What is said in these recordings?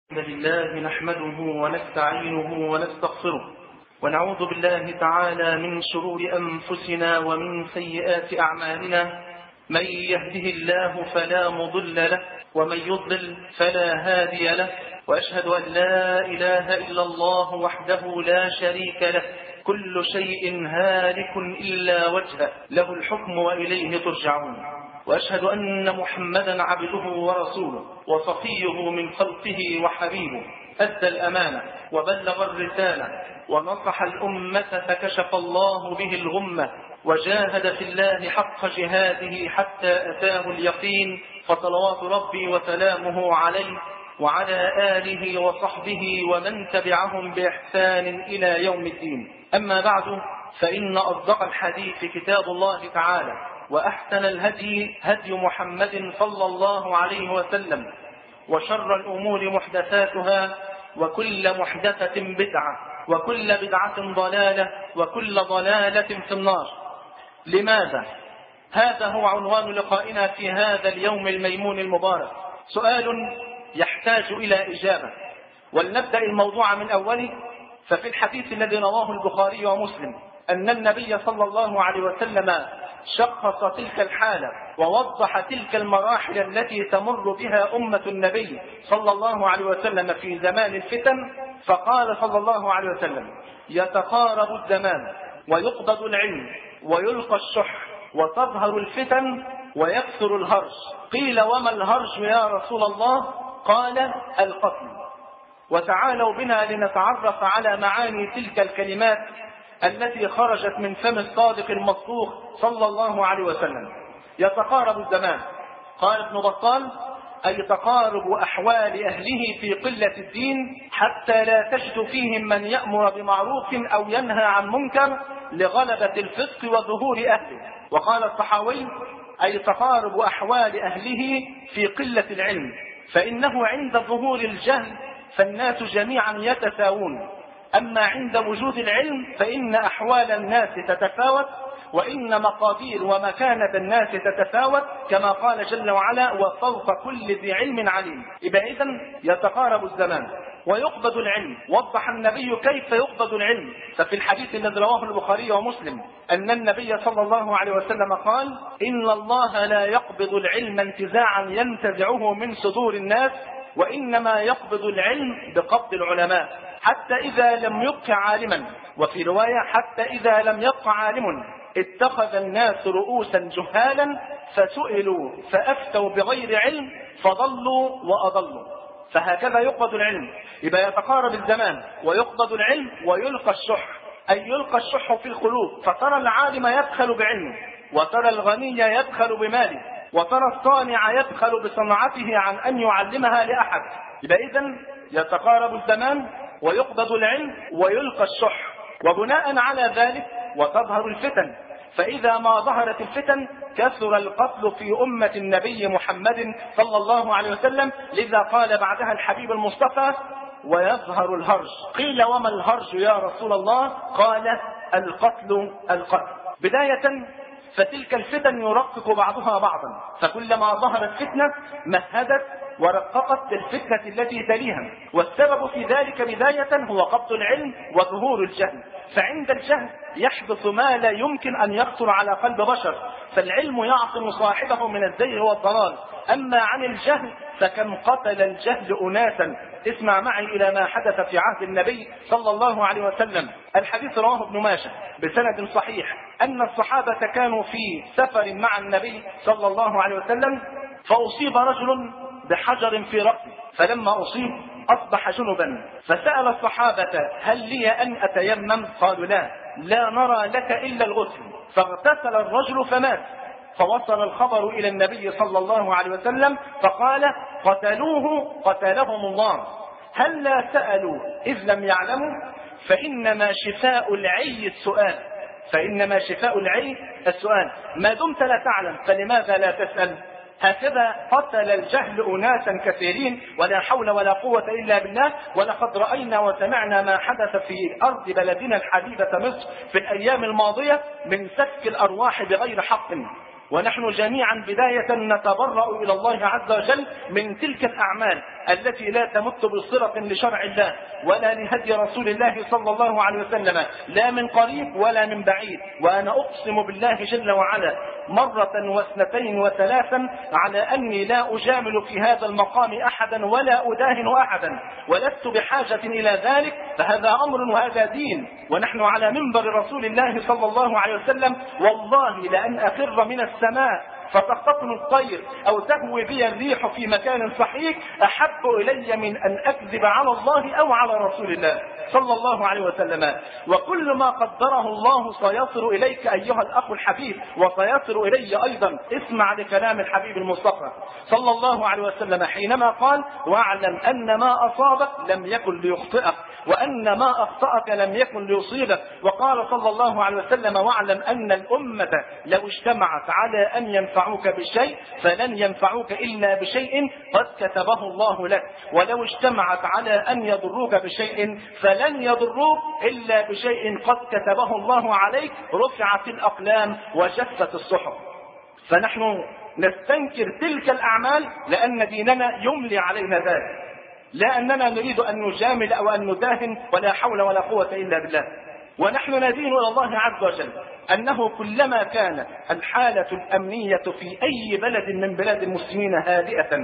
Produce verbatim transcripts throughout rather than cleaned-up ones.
الحمد لله نحمده ونستعينه ونستغفره ونعوذ بالله تعالى من شرور أنفسنا ومن سيئات أعمالنا. من يهده الله فلا مضل له ومن يضلل فلا هادي له، وأشهد أن لا إله إلا الله وحده لا شريك له، كل شيء هالك إلا وجهه، له الحكم وإليه ترجعون. وأشهد أن محمدا عبده ورسوله وصفيه من خلقه وحبيبه، أدى الأمانة وبلغ الرسالة ونصح الأمة فكشف الله به الغمة، وجاهد في الله حق جهاده حتى أتاه اليقين، فصلوات ربي وسلامه عليه وعلى آله وصحبه ومن تبعهم بإحسان إلى يوم الدين. أما بعد، فإن أصدق الحديث كتاب الله تعالى، وأحسن الهدي هدي محمد صلى الله عليه وسلم، وشر الأمور محدثاتها، وكل محدثة بدعة، وكل بدعة ضلالة، وكل ضلالة في النار. لماذا؟ هذا هو عنوان لقائنا في هذا اليوم الميمون المبارك، سؤال يحتاج إلى إجابة. ولنبدأ الموضوع من أوله. ففي الحديث الذي رواه البخاري ومسلم أن النبي صلى الله عليه وسلم شخص تلك الحالة ووضح تلك المراحل التي تمر بها أمة النبي صلى الله عليه وسلم في زمان الفتن، فقال صلى الله عليه وسلم: يتقارب الزمان ويقبض العلم ويلقى الشح وتظهر الفتن ويكثر الهرج. قيل: وما الهرج يا رسول الله؟ قال: القتل. وتعالوا بنا لنتعرف على معاني تلك الكلمات التي خرجت من فم الصادق المصدوق صلى الله عليه وسلم. يتقارب الزمان، قال ابن بطال: أي تقارب أحوال أهله في قلة الدين، حتى لا تجد فيهم من يأمر بمعروف أو ينهى عن منكر لغلبة الفسق وظهور أهله. وقال الطحاوي: أي تقارب أحوال أهله في قلة العلم، فإنه عند ظهور الجهل فالناس جميعا يتساوون، أما عند وجود العلم فإن أحوال الناس تتفاوت، وإن مقادير ومكانة الناس تتفاوت، كما قال جل وعلا: وفوق كل ذي علم عليم. إذا يتقارب الزمان ويقبض العلم. وضح النبي كيف يقبض العلم، ففي الحديث الذي رواه البخاري ومسلم أن النبي صلى الله عليه وسلم قال: إن الله لا يقبض العلم انتزاعا ينتزعه من صدور الناس، وإنما يقبض العلم بقبض العلماء، حتى إذا لم يبق عالما. وفي رواية: حتى إذا لم يبق عالم اتخذ الناس رؤوسا جهالا فسئلوا فأفتوا بغير علم فضلوا وأضلوا. فهكذا يقبض العلم. يبقى يتقارب الزمان ويقبض العلم ويلقى الشح، أي يلقى الشح في القلوب، فترى العالم يبخل بعلمه، وترى الغني يبخل بماله، وترى الصانع يبخل بصنعته عن أن يعلمها لأحد. يبقى إذن يتقارب الزمان ويقبض العلم ويلقى الشح. وبناء على ذلك وتظهر الفتن، فإذا ما ظهرت الفتن كثر القتل في أمة النبي محمد صلى الله عليه وسلم. لذا قال بعدها الحبيب المصطفى: ويظهر الهرج. قيل: وما الهرج يا رسول الله؟ قال: القتل القتل. بداية، فتلك الفتن يرقق بعضها بعضا، فكلما ظهرت فتنة مهدت ورققت الفتنة التي تليها. والسبب في ذلك بداية هو قبض العلم وظهور الجهل. فعند الجهل يحدث ما لا يمكن أن يخطر على قلب بشر، فالعلم يعصم صاحبه من الزيغ والضلال. أما عن الجهل فكم قتل الجهل أناسا. اسمع معي إلى ما حدث في عهد النبي صلى الله عليه وسلم. الحديث رواه ابن ماجه بسند صحيح أن الصحابة كانوا في سفر مع النبي صلى الله عليه وسلم، فأصيب رجل بحجر في رأسه، فلما أصيب أصبح جنبا، فسأل الصحابة: هل لي أن أتيمم؟ قالوا: لا لا نرى لك إلا الغسل. فاغتسل الرجل فمات. فوصل الخبر إلى النبي صلى الله عليه وسلم فقال: قتلوه قتلهم الله. هل لا سألوا إذ لم يعلموا؟ فإنما شفاء العي السؤال، فإنما شفاء العي السؤال. ما دمت لا تعلم فلماذا لا تسأل؟ هكذا قتل الجهل أناسا كثيرين، ولا حول ولا قوة إلا بالله. ولقد رأينا وسمعنا ما حدث في أرض بلدنا الحبيبة مصر في الأيام الماضية من سفك الأرواح بغير حق. ونحن جميعا بداية نتبرأ إلى الله عز وجل من تلك الأعمال التي لا تمت بصلة لشرع الله ولا لهدي رسول الله صلى الله عليه وسلم، لا من قريب ولا من بعيد. وأنا أقسم بالله جل وعلا مرة واثنتين وثلاثا على أني لا أجامل في هذا المقام أحدا ولا أداهن أحدا، ولست بحاجة إلى ذلك، فهذا أمر وهذا دين، ونحن على منبر رسول الله صلى الله عليه وسلم. والله لأن أخر من السماء فتخطفني الطير أو تهوي بي الريح في مكان صحيح أحب إلي من أن أكذب على الله أو على رسول الله صلى الله عليه وسلم. وكل ما قدره الله سيصل إليك أيها الأخ الحبيب، وسيصل إلي أيضا. اسمع لكلام الحبيب المصطفى صلى الله عليه وسلم حينما قال: واعلم أن ما أصابك لم يكن ليخطئك، وأن ما أخطأك لم يكن ليصيبك. وقال صلى الله عليه وسلم: واعلم أن الأمة لو اجتمعت على أن ينفعوك بشيء فلن ينفعوك إلا بشيء قد كتبه الله لك، ولو اجتمعت على أن يضروك بشيء فلن يضروك إلا بشيء قد كتبه الله عليك. رفعت الأقلام وجفت الصحف. فنحن نستنكر تلك الأعمال لأن ديننا يملي علينا ذلك، لا أننا نريد أن نجامل أو أن نداهن، ولا حول ولا قوة إلا بالله. ونحن ندين إلى الله عز وجل أنه كلما كانت الحالة الأمنية في أي بلد من بلاد المسلمين هادئة،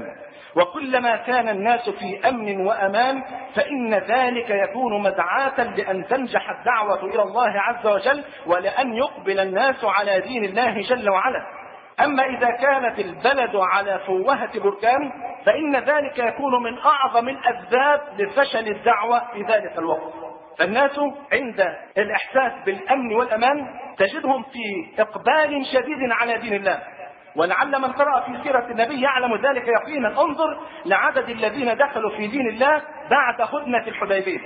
وكلما كان الناس في أمن وأمان، فإن ذلك يكون مدعاة لأن تنجح الدعوة إلى الله عز وجل، ولأن يقبل الناس على دين الله جل وعلا. أما إذا كانت البلد على فوهة بركان فإن ذلك يكون من أعظم الأسباب لفشل الدعوة في ذلك الوقت. فالناس عند الإحساس بالأمن والأمان تجدهم في إقبال شديد على دين الله، ولعل من قرأ في سيرة النبي يعلم ذلك يقينا. انظر لعدد الذين دخلوا في دين الله بعد هدنة الحديبية،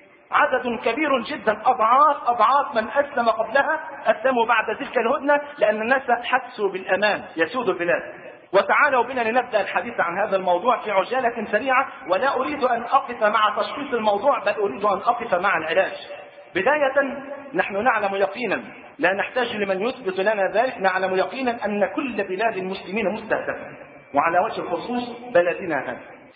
عدد كبير جدا، أضعاف أضعاف من أسلم قبلها أسلموا بعد تلك الهدنة، لأن الناس حسوا بالأمان يسود البلاد. وتعالوا بنا لنبدأ الحديث عن هذا الموضوع في عجالة سريعة، ولا أريد أن أقف مع تشخيص الموضوع، بل أريد أن أقف مع العلاج. بداية نحن نعلم يقينا، لا نحتاج لمن يثبت لنا ذلك، نعلم يقينا أن كل بلاد المسلمين مستهدفة، وعلى وجه الخصوص بلدنا هذا.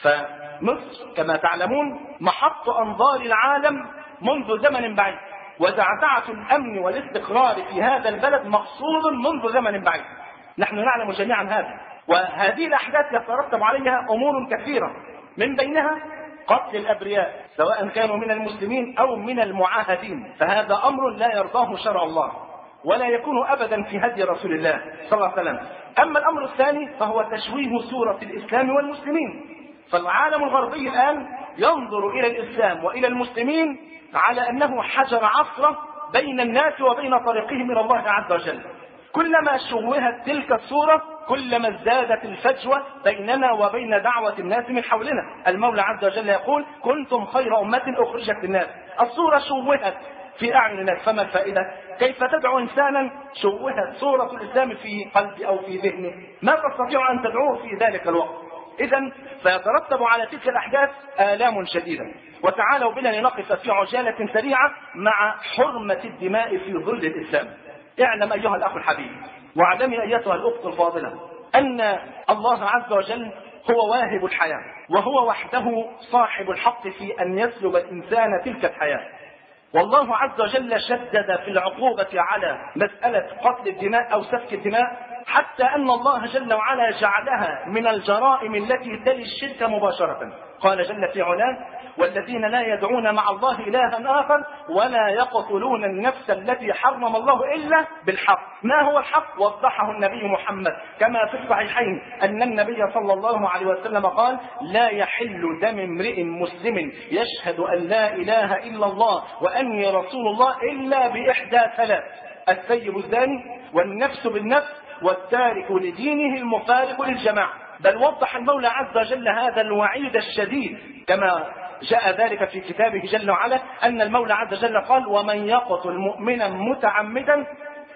فمصر كما تعلمون محط أنظار العالم منذ زمن بعيد، وزعزعة الأمن والاستقرار في هذا البلد مقصود منذ زمن بعيد، نحن نعلم جميعا هذا. وهذه الأحداث يترتب عليها أمور كثيرة، من بينها قتل الأبرياء سواء كانوا من المسلمين أو من المعاهدين، فهذا أمر لا يرضاه شرع الله ولا يكون أبدا في هدي رسول الله صلى الله عليه وسلم. أما الأمر الثاني فهو تشويه صورة الإسلام والمسلمين. فالعالم الغربي الآن ينظر إلى الإسلام وإلى المسلمين على أنه حجر عصرة بين الناس وبين طريقهم إلى الله عز وجل. كلما شوهت تلك الصورة كلما ازدادت الفجوة بيننا وبين دعوة الناس من حولنا. المولى عز وجل يقول: كنتم خير أمة أخرجت للناس. الصورة شوهت في أعين الناس، فما الفائدة؟ كيف تدعو إنسانا شوهت صورة الإسلام في قلبه أو في ذهنه؟ ما تستطيع أن تدعوه في ذلك الوقت؟ إذن فيترتب على تلك الأحداث آلام شديدة. وتعالوا بنا لنقف في عجالة سريعة مع حرمة الدماء في ظل الإسلام. اعلم أيها الأخ الحبيب، واعلمي أيتها الأخت الفاضلة، أن الله عز وجل هو واهب الحياة، وهو وحده صاحب الحق في أن يسلب الإنسان تلك الحياة. والله عز وجل شدد في العقوبة على مسألة قتل الدماء أو سفك الدماء، حتى أن الله جل وعلا جعلها من الجرائم التي تلي الشرك مباشرة. قال جل في علاه: والذين لا يدعون مع الله إلها آخر ولا يقتلون النفس التي حرم الله إلا بالحق. ما هو الحق؟ وضحه النبي محمد كما في الصحيحين أن النبي صلى الله عليه وسلم قال: لا يحل دم امرئ مسلم يشهد أن لا إله إلا الله وأني رسول الله إلا بإحدى ثلاث: الثيب الزاني، والنفس بالنفس، والتارك لدينه المفارق للجماعة. بل وضح المولى عز وجل هذا الوعيد الشديد كما جاء ذلك في كتابه جل وعلا، أن المولى عز وجل قال: ومن يقتل مؤمنا متعمدا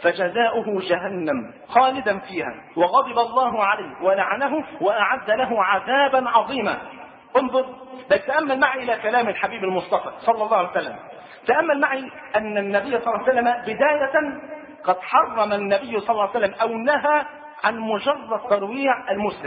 فجزاؤه جهنم خالدا فيها وغضب الله عليه ولعنه وأعد له عذابا عظيما. انظر، بل تأمل معي إلى كلام الحبيب المصطفى صلى الله عليه وسلم. تأمل معي أن النبي صلى الله عليه وسلم بداية قد حرم النبي صلى الله عليه وسلم أو نهى عن مجرد ترويع المسلم.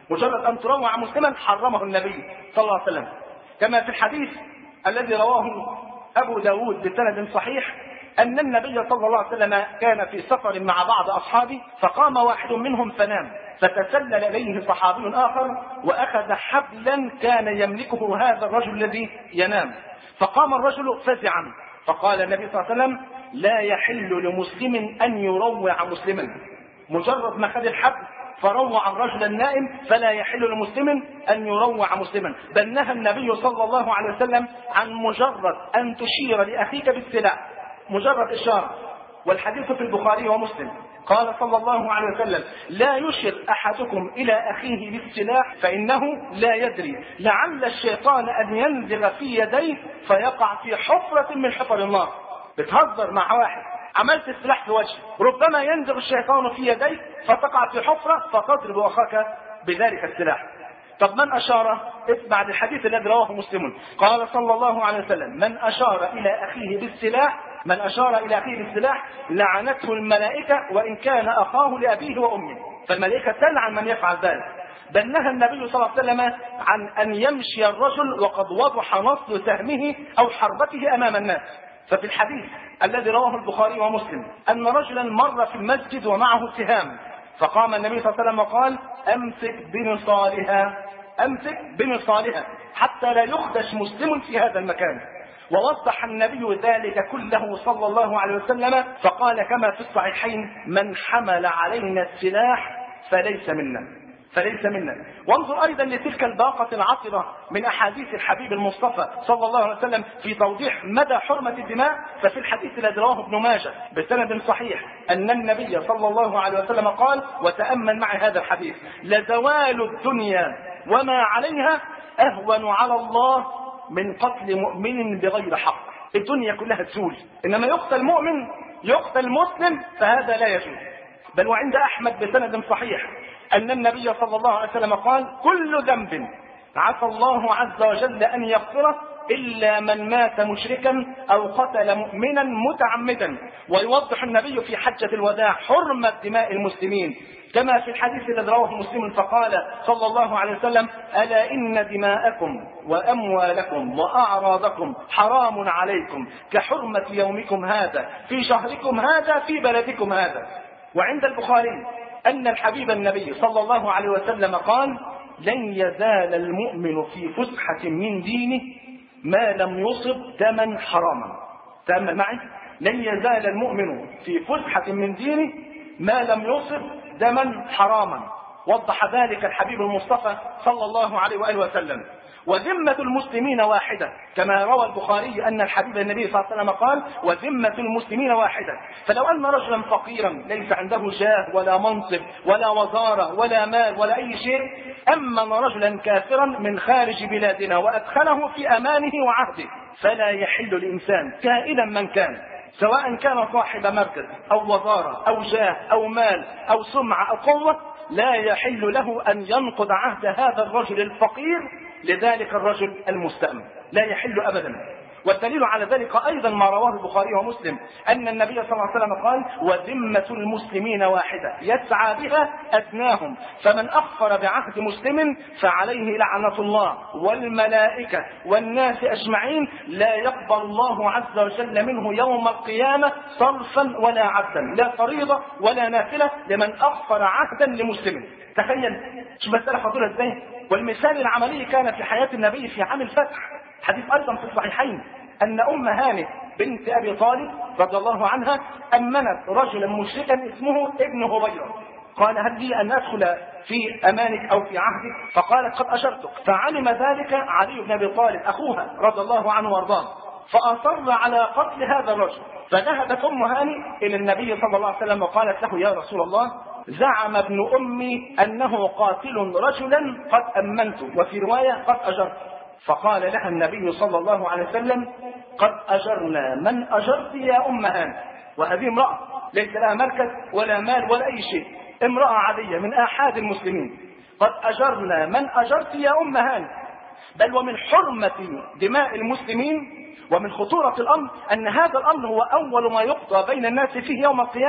مجرد أن تروع مسلما حرمه النبي صلى الله عليه وسلم، كما في الحديث الذي رواه أبو داود بسند صحيح أن النبي صلى الله عليه وسلم كان في سفر مع بعض أصحابه، فقام واحد منهم فنام، فتسلل إليه صحابي آخر وأخذ حبلا كان يملكه هذا الرجل الذي ينام، فقام الرجل فزعا، فقال النبي صلى الله عليه وسلم: لا يحل لمسلم أن يروع مسلما. مجرد ما خد الحبل فروع الرجل النائم، فلا يحل لمسلم أن يروع مسلما، بل نهى النبي صلى الله عليه وسلم عن مجرد أن تشير لأخيك بالسلاح، مجرد إشارة. والحديث في البخاري ومسلم قال صلى الله عليه وسلم: لا يشر أحدكم إلى أخيه بالسلاح فإنه لا يدري لعل الشيطان أن ينزغ في يديه فيقع في حفرة من حفر النار. بتهزر مع واحد، عملت السلاح في وجهه، ربما ينزغ الشيطان في يديك فتقع في حفرة فتضرب أخاك بذلك السلاح. طب من أشار؟ اسمع الحديث الذي رواه مسلم، قال صلى الله عليه وسلم: من أشار إلى أخيه بالسلاح من أشار إلى أخيه بالسلاح لعنته الملائكة وإن كان أخاه لأبيه وأمه. فالملائكة تلعن من يفعل ذلك. بل نهى النبي صلى الله عليه وسلم عن أن يمشي الرجل وقد وضح نصل سهمه أو حربته أمام الناس. ففي الحديث الذي رواه البخاري ومسلم أن رجلا مر في المسجد ومعه سهام، فقام النبي صلى الله عليه وسلم وقال: أمسك بنصالها أمسك بنصالها حتى لا يخدش مسلم في هذا المكان. ووضح النبي ذلك كله صلى الله عليه وسلم، فقال كما في الصحيحين: من حمل علينا السلاح فليس منا فليس منا. وانظر أيضا لتلك الباقة العطرة من أحاديث الحبيب المصطفى صلى الله عليه وسلم في توضيح مدى حرمة الدماء. ففي الحديث الذي رواه ابن ماجه بسند صحيح أن النبي صلى الله عليه وسلم قال، وتأمل معي هذا الحديث: لزوال الدنيا وما عليها أهون على الله من قتل مؤمن بغير حق. الدنيا كلها تزول، إنما يقتل مؤمن يقتل مسلم فهذا لا يجوز. بل وعند أحمد بسند صحيح أن النبي صلى الله عليه وسلم قال: كل ذنب عسى الله عز وجل أن يغفره إلا من مات مشركا أو قتل مؤمنا متعمدا. ويوضح النبي في حجة الوداع حرمة دماء المسلمين كما في الحديث الذي رواه مسلم، فقال صلى الله عليه وسلم: ألا إن دماءكم وأموالكم وأعراضكم حرام عليكم كحرمة يومكم هذا في شهركم هذا في بلدكم هذا. وعند البخاري أن الحبيب النبي صلى الله عليه وسلم قال: لن يزال المؤمن في فسحة من دينه ما لم يصب دما حراما. تأمل معي: لن يزال المؤمن في فسحة من دينه ما لم يصب دما حراما. وضح ذلك الحبيب المصطفى صلى الله عليه وآله وسلم. وذمة المسلمين واحدة كما روى البخاري أن الحبيب النبي صلى الله عليه وسلم قال: وذمة المسلمين واحدة. فلو أن رجلا فقيرا ليس عنده جاه ولا منصب ولا وزارة ولا مال ولا أي شيء أمن رجلا كافرا من خارج بلادنا وأدخله في أمانه وعهده، فلا يحل لإنسان كائنا من كان، سواء كان صاحب مركز أو وزارة أو جاه أو مال أو سمعة أو قوة، لا يحل له أن ينقض عهد هذا الرجل الفقير لذلك الرجل المستأمن، لا يحل أبدا. والدليل على ذلك أيضا ما رواه البخاري ومسلم أن النبي صلى الله عليه وسلم قال: وذمة المسلمين واحدة يسعى بها أدناهم، فمن أخفر بعهد مسلم فعليه لعنة الله والملائكة والناس أجمعين، لا يقبل الله عز وجل منه يوم القيامة صرفا ولا عبدا، لا فريضة ولا نافلة لمن أخفر عهدا لمسلم. تخيل شو مسألة خطيرة ازاي. والمثال العملي كان في حياة النبي في عام الفتح. حديث أيضا في الصحيحين أن أم هانئ بنت أبي طالب رضي الله عنها أمنت رجلا مشركا اسمه ابن هبيرة. قال: هل لي أن أدخل في أمانك أو في عهدك؟ فقالت: قد أجرتك. فعلم ذلك علي بن أبي طالب أخوها رضي الله عنه وارضاه، فأصر على قتل هذا الرجل. فذهبت أم هانئ إلى النبي صلى الله عليه وسلم وقالت له: يا رسول الله، زعم ابن أمي أنه قاتل رجلا قد أمنته، وفي رواية قد أجرت. فقال لها النبي صلى الله عليه وسلم: قد أجرنا من أجرت يا أم هانئ. وهذه امرأة ليس لها مركز ولا مال ولا أي شيء، امرأة عادية من آحاد المسلمين. قد أجرنا من أجرت يا أم هانئ. بل ومن حرمة دماء المسلمين ومن خطورة الأمر أن هذا الأمر هو أول ما يقضى بين الناس فيه يوم القيامة.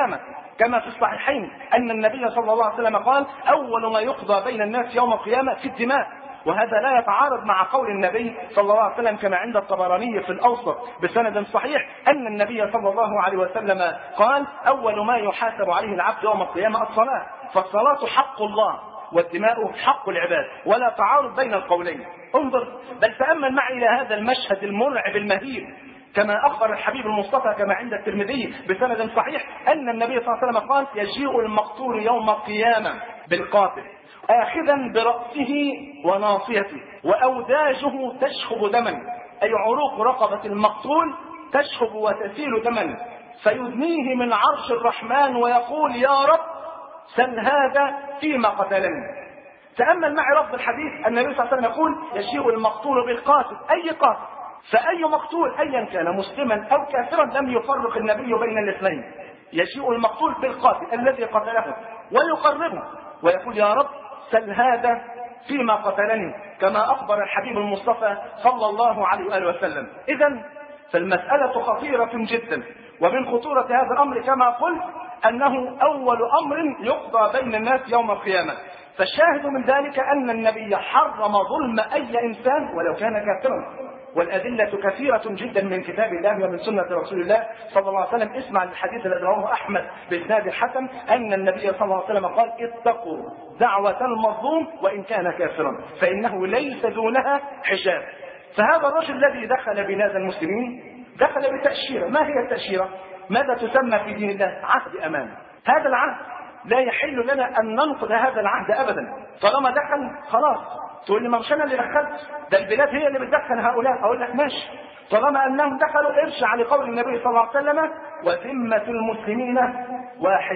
كما في الصحيحين أن النبي صلى الله عليه وسلم قال أول ما يقضى بين الناس يوم القيامة في الدماء، وهذا لا يتعارض مع قول النبي صلى الله عليه وسلم كما عند الطبراني في الأوسط بسند صحيح أن النبي صلى الله عليه وسلم قال أول ما يحاسب عليه العبد يوم القيامة الصلاة، فالصلاة حق الله والدماء حق العباد، ولا تعارض بين القولين. انظر بل تأمل معي إلى هذا المشهد المرعب المهيب، كما أخبر الحبيب المصطفى كما عند الترمذي بسند صحيح أن النبي صلى الله عليه وسلم قال يجيء المقتول يوم القيامة بالقاتل آخذا برأسه وناصيته وأوداجه تشخب دما، أي عروق رقبة المقتول تشخب وتسيل دما، فيدنيه من عرش الرحمن ويقول يا رب سل هذا فيما قتلني. تأمل معي لفظ الحديث، النبي صلى الله عليه وسلم يقول يجيء المقتول بالقاتل، أي قاتل، فأي مقتول أيا كان مسلما أو كافرا لم يفرق النبي بين الاثنين، يجيء المقتول بالقاتل الذي قتله ويقربه ويقول يا رب سل هذا فيما قتلني، كما أخبر الحبيب المصطفى صلى الله عليه وآله وسلم. إذن فالمسألة خطيرة جدا، ومن خطورة هذا الأمر كما قلت أنه أول أمر يقضى بين الناس يوم القيامة. فالشاهد من ذلك أن النبي حرم ظلم أي إنسان ولو كان كافرا، والأدلة كثيرة جدا من كتاب الله ومن سنة رسول الله صلى الله عليه وسلم. اسمع الحديث الذي رواه أحمد بإسناد الحسن أن النبي صلى الله عليه وسلم قال اتقوا دعوة المظلوم وإن كان كافرا فإنه ليس دونها حجاب. فهذا الرجل الذي دخل بلاد المسلمين دخل بتأشيرة. ما هي التأشيرة؟ ماذا تسمى في دين الله؟ عهد أمان. هذا العهد لا يحل لنا أن ننقض هذا العهد أبدا. طالما دخل خلاص، تقول لي ما مش أنا اللي دخلت، ده البلاد هي اللي بتدخل هؤلاء. أقول لك ماشي، طالما أنهم دخلوا ارجع لقول النبي صلى الله عليه وسلم وذمة المسلمين واحد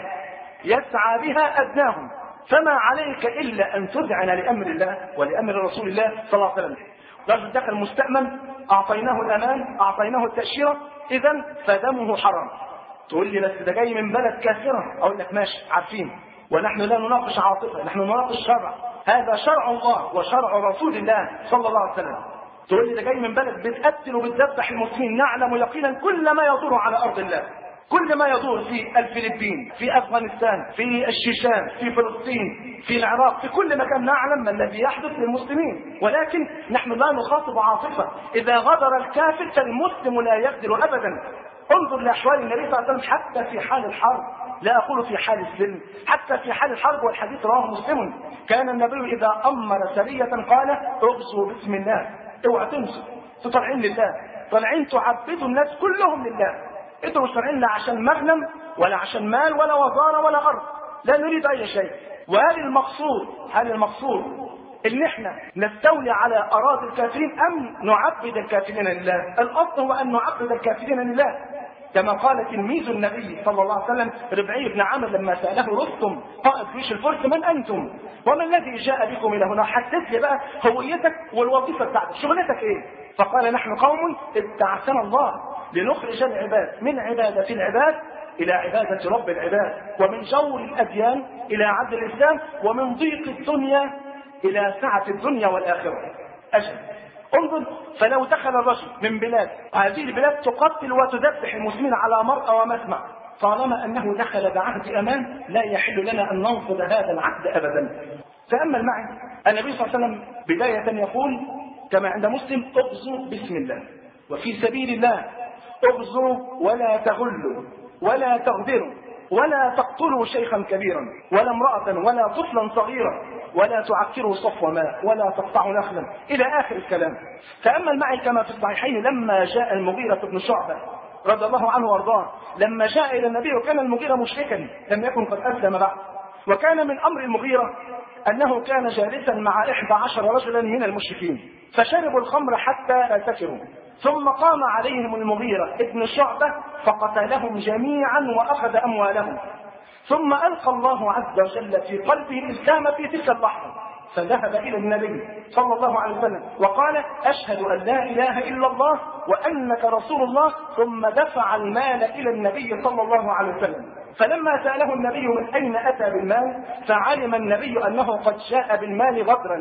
يسعى بها أدناهم، فما عليك إلا أن تذعن لأمر الله ولأمر رسول الله صلى الله عليه وسلم. رجل دخل مستأمن، أعطيناه الأمان، أعطيناه التأشيرة، إذن فدمه حرام. تقول لي بس ده جاي من بلد كافرة. أقول لك ماشي، عارفين، ونحن لا نناقش عاطفة، نحن نناقش شرع. هذا شرع الله وشرع رسول الله صلى الله عليه وسلم. تقول لي ده جاي من بلد بتقتل وبتذبح المسلمين. نعلم يقينا كل ما يدور على أرض الله، كل ما يدور في الفلبين، في أفغانستان، في الشيشان، في فلسطين، في العراق، في كل مكان نعلم ما الذي يحدث للمسلمين، ولكن نحن لا نخاطب عاطفة. إذا غدر الكافر فالمسلم لا يغدر أبدا. انظر لأحوال النبي صلى الله عليه وسلم حتى في حال الحرب، لا أقول في حال السلم، حتى في حال الحرب، والحديث رواه مسلم. كان النبي إذا أمر سرية قال اغزوا بسم الله، اوعى تنسوا، تطلعين لله، طالعين تعبدوا الناس كلهم لله، انتوا مش طالعين لا عشان مغنم ولا عشان مال ولا وزارة ولا أرض، لا نريد أي شيء. وهل المقصود هل المقصود ان احنا نستولي على اراضي الكافرين ام نعبد الكافرين لله؟ الاصل هو ان نعبد الكافرين لله، كما قال تلميذ النبي صلى الله عليه وسلم ربعي بن عامر لما ساله رستم قائد جيش الفرس من انتم وما الذي جاء بكم الى هنا؟ حدث لي بقى هويتك والوظيفه بتاعتك، شغلتك ايه؟ فقال نحن قوم ابتعثنا الله لنخرج العباد من عباده العباد إلى عبادة رب العباد، ومن جور الأديان إلى عدل الإسلام، ومن ضيق الدنيا إلى سعة الدنيا والآخرة. أجل انظر، فلو دخل الرجل من بلاد هذه البلاد تقتل وتذبح المسلمين على مرأى ومسمع، طالما أنه دخل بعهد أمان لا يحل لنا أن ننقض هذا العهد أبدا. تأمل معي النبي صلى الله عليه وسلم بداية يقول كما عند مسلم اغزوا بسم الله وفي سبيل الله، اغزوا ولا تغلوا ولا تغدروا ولا تقتلوا شيخا كبيرا ولا امرأة ولا طفلا صغيرا ولا تعكروا صفو ماء ولا تقطعوا نخلا إلى آخر الكلام. تأمل معي كما في الصحيحين لما جاء المغيرة بن شعبة رضي الله عنه وارضاه، لما جاء إلى النبي وكان المغيرة مشركا لم يكن قد أسلم بعد، وكان من أمر المغيرة أنه كان جالسا مع إحدى عشر رجلا من المشركين فشربوا الخمر حتى سكروا، ثم قام عليهم المغيرة ابن شعبة فقتلهم جميعا وأخذ أموالهم، ثم ألقى الله عز وجل في قلبه الإسلام في تلك اللحظة، فذهب إلى النبي صلى الله عليه وسلم وقال أشهد أن لا إله إلا الله وأنك رسول الله، ثم دفع المال إلى النبي صلى الله عليه وسلم. فلما سأله النبي من أين أتى بالمال فعلم النبي أنه قد جاء بالمال غدرا،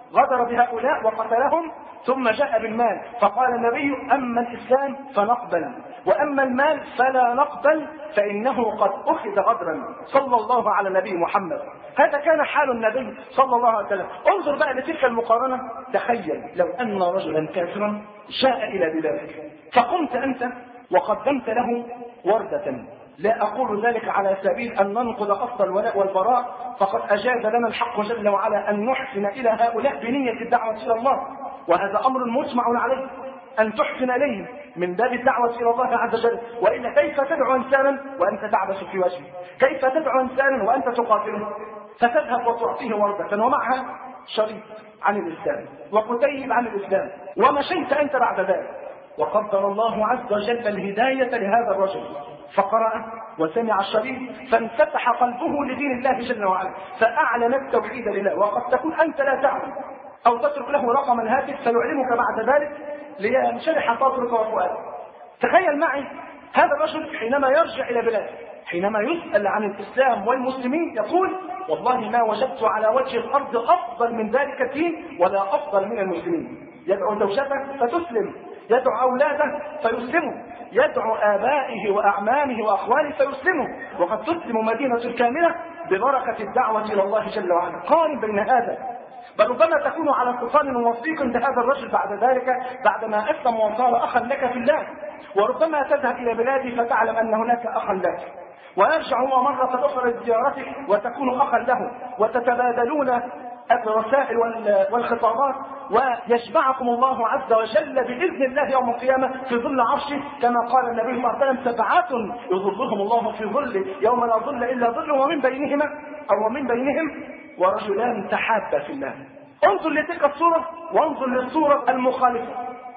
غدر بهؤلاء وقتلهم ثم جاء بالمال، فقال النبي أما الإسلام فنقبل وأما المال فلا نقبل فإنه قد أخذ غدرا. صلى الله على النبي محمد. هذا كان حال النبي صلى الله عليه وسلم. انظر بقى لتلك المقارنة. تخيل لو أن رجلا كافرا جاء إلى بلادك فقمت أنت وقدمت له وردة، لا أقول ذلك على سبيل أن ننقض أصل الولاء والبراء، فقد أجاز لنا الحق جل وعلا أن نحسن إلى هؤلاء بنية الدعوة إلى الله، وهذا أمر مجمع عليه أن تحسن إليهم من باب الدعوة إلى الله عز وجل. وإلا كيف تدعو إنسانا وأنت تعبس في وجهه؟ كيف تدعو إنسانا وأنت تقاتله؟ فتذهب وتعطيه وردة ومعها شريط عن الإسلام وكتيب عن الإسلام، ومشيت أنت بعد ذلك، وقدر الله عز وجل الهداية لهذا الرجل فقرأ وسمع الشريط فانفتح قلبه لدين الله جل وعلا، فأعلن التوحيد لله. وقد تكون أنت لا تعلم أو تترك له رقم الهاتف فيعلمك بعد ذلك لينشرح صدرك وفؤادك. تخيل معي هذا الرجل حينما يرجع إلى بلاده، حينما يسأل عن الإسلام والمسلمين يقول والله ما وجدت على وجه الأرض أفضل من ذلك الدين ولا أفضل من المسلمين. يدعو زوجته فتسلم، يدعو أولاده فيسلموا، يدعو آبائه وأعمامه وأخوانه فيسلموا، وقد تسلم مدينة كاملة ببركة الدعوة إلى الله جل وعلا. قارن بين هذا، بل ربما تكون على اتصال وثيق بهذا الرجل بعد ذلك بعدما أسلم وصار أخا لك في الله، وربما تذهب إلى بلاده فتعلم أن هناك أخا لك، ويرجع هو مرة أخرى لزيارتك وتكون أخا له، وتتبادلون الرسائل والخطابات، ويجمعكم الله عز وجل بإذن الله يوم القيامة في ظل عرشه، كما قال النبي صلى الله عليه وسلم سبعة يظلهم الله في ظله يوم لا ظل إلا ظله، ومن بينهما أو من بينهم ورجلان تحابا في الله. انظر لتلك الصورة وانظر للصورة المخالفة.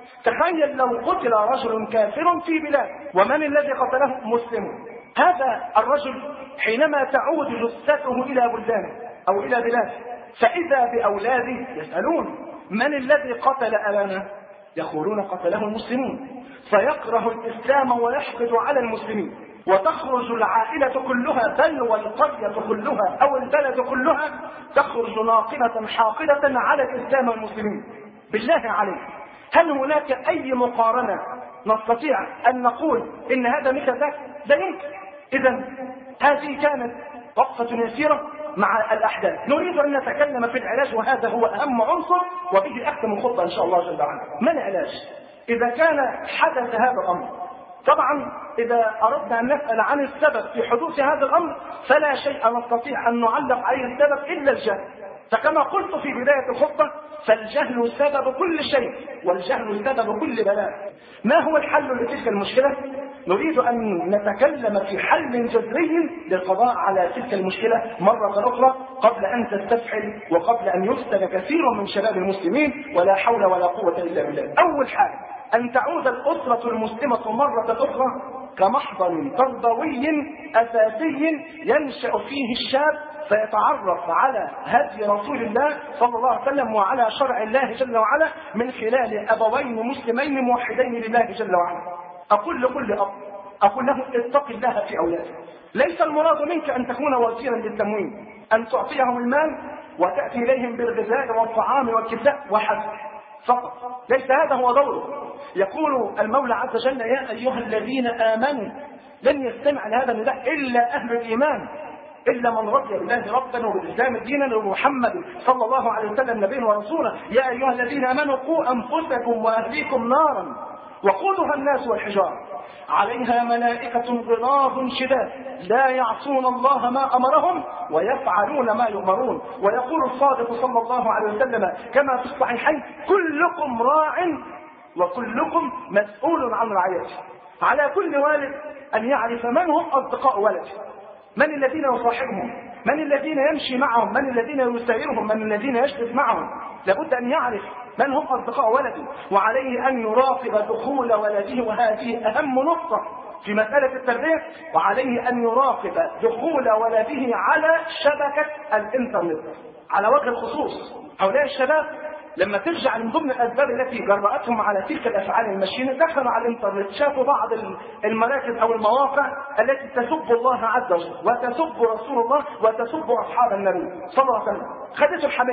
تخيل لو قتل رجل كافر في بلاد ومن الذي قتله؟ مسلم. هذا الرجل حينما تعود جثته إلى بلدانه أو إلى بلاده فإذا بأولاده يسألون من الذي قتل أبانا؟ يقولون قتله المسلمون، فيكره الإسلام ويحقد على المسلمين، وتخرج العائلة كلها بل والقرية كلها أو البلد كلها تخرج ناقمة حاقدة على الإسلام والمسلمين. بالله عليك هل هناك أي مقارنة نستطيع أن نقول إن هذا مثل ذاك؟ لا يمكن. إذا هذه كانت وقفة يسيرة مع الأحداث. نريد أن نتكلم في العلاج، وهذا هو أهم عنصر وبه أختم الخطبة إن شاء الله جل وعلا. ما العلاج إذا كان حدث هذا الأمر؟ طبعا إذا أردنا أن نسأل عن السبب في حدوث هذا الأمر فلا شيء نستطيع أن نعلق عليه السبب إلا الجهل. فكما قلت في بداية الخطبة فالجهل سبب كل شيء والجهل سبب كل بلاء. ما هو الحل لتلك المشكلة؟ نريد أن نتكلم في حل جذري للقضاء على تلك المشكلة مرة أخرى قبل أن تستفحل وقبل أن يفتن كثير من شباب المسلمين، ولا حول ولا قوة إلا بالله. أول حاجة أن تعود الأسرة المسلمة مرة أخرى كمحضن تربوي أساسي ينشأ فيه الشاب فيتعرف على هدي رسول الله صلى الله عليه وسلم وعلى شرع الله جل وعلا من خلال أبوين مسلمين موحدين لله جل وعلا. أقول لكل أب، أقول له اتق الله في أولادك. ليس المراد منك أن تكون وزيرا للتموين، أن تعطيهم المال وتأتي إليهم بالغذاء والطعام والكساء وحسب فقط، ليس هذا هو دوره. يقول المولى عز وجل يا أيها الذين آمنوا لن يستمع لهذا النداء إلا أهل الإيمان، إلا من رضي بالله ربا وبالإسلام دينا ومحمد صلى الله عليه وسلم نبيا ورسولا. يا أيها الذين آمنوا قوا أنفسكم وأهليكم نارا وقودها الناس والحجارة عليها ملائكة غلاظ شداد لا يعصون الله ما أمرهم ويفعلون ما يؤمرون. ويقول الصادق صلى الله عليه وسلم كما في الصحيحين كلكم راع وكلكم مسؤول عن رعيته. على كل والد أن يعرف من هم أصدقاء ولده، من الذين يصاحبهم، من الذين يمشي معهم، من الذين يسيرهم، من الذين يجلس معهم. لابد أن يعرف من هم أصدقاء ولده، وعليه أن يراقب دخول ولده، وهذه أهم نقطة في مسألة التربية، وعليه أن يراقب دخول ولده على شبكة الإنترنت على وجه الخصوص. هؤلاء الشباب لما ترجع من ضمن الأسباب التي جرأتهم على تلك الأفعال المشينة دخلوا على الإنترنت، شافوا بعض المراكز أو المواقع التي تسب الله عز وجل وتسب رسول الله وتسب أصحاب النبي صلى الله عليه وسلم، خدته الحمية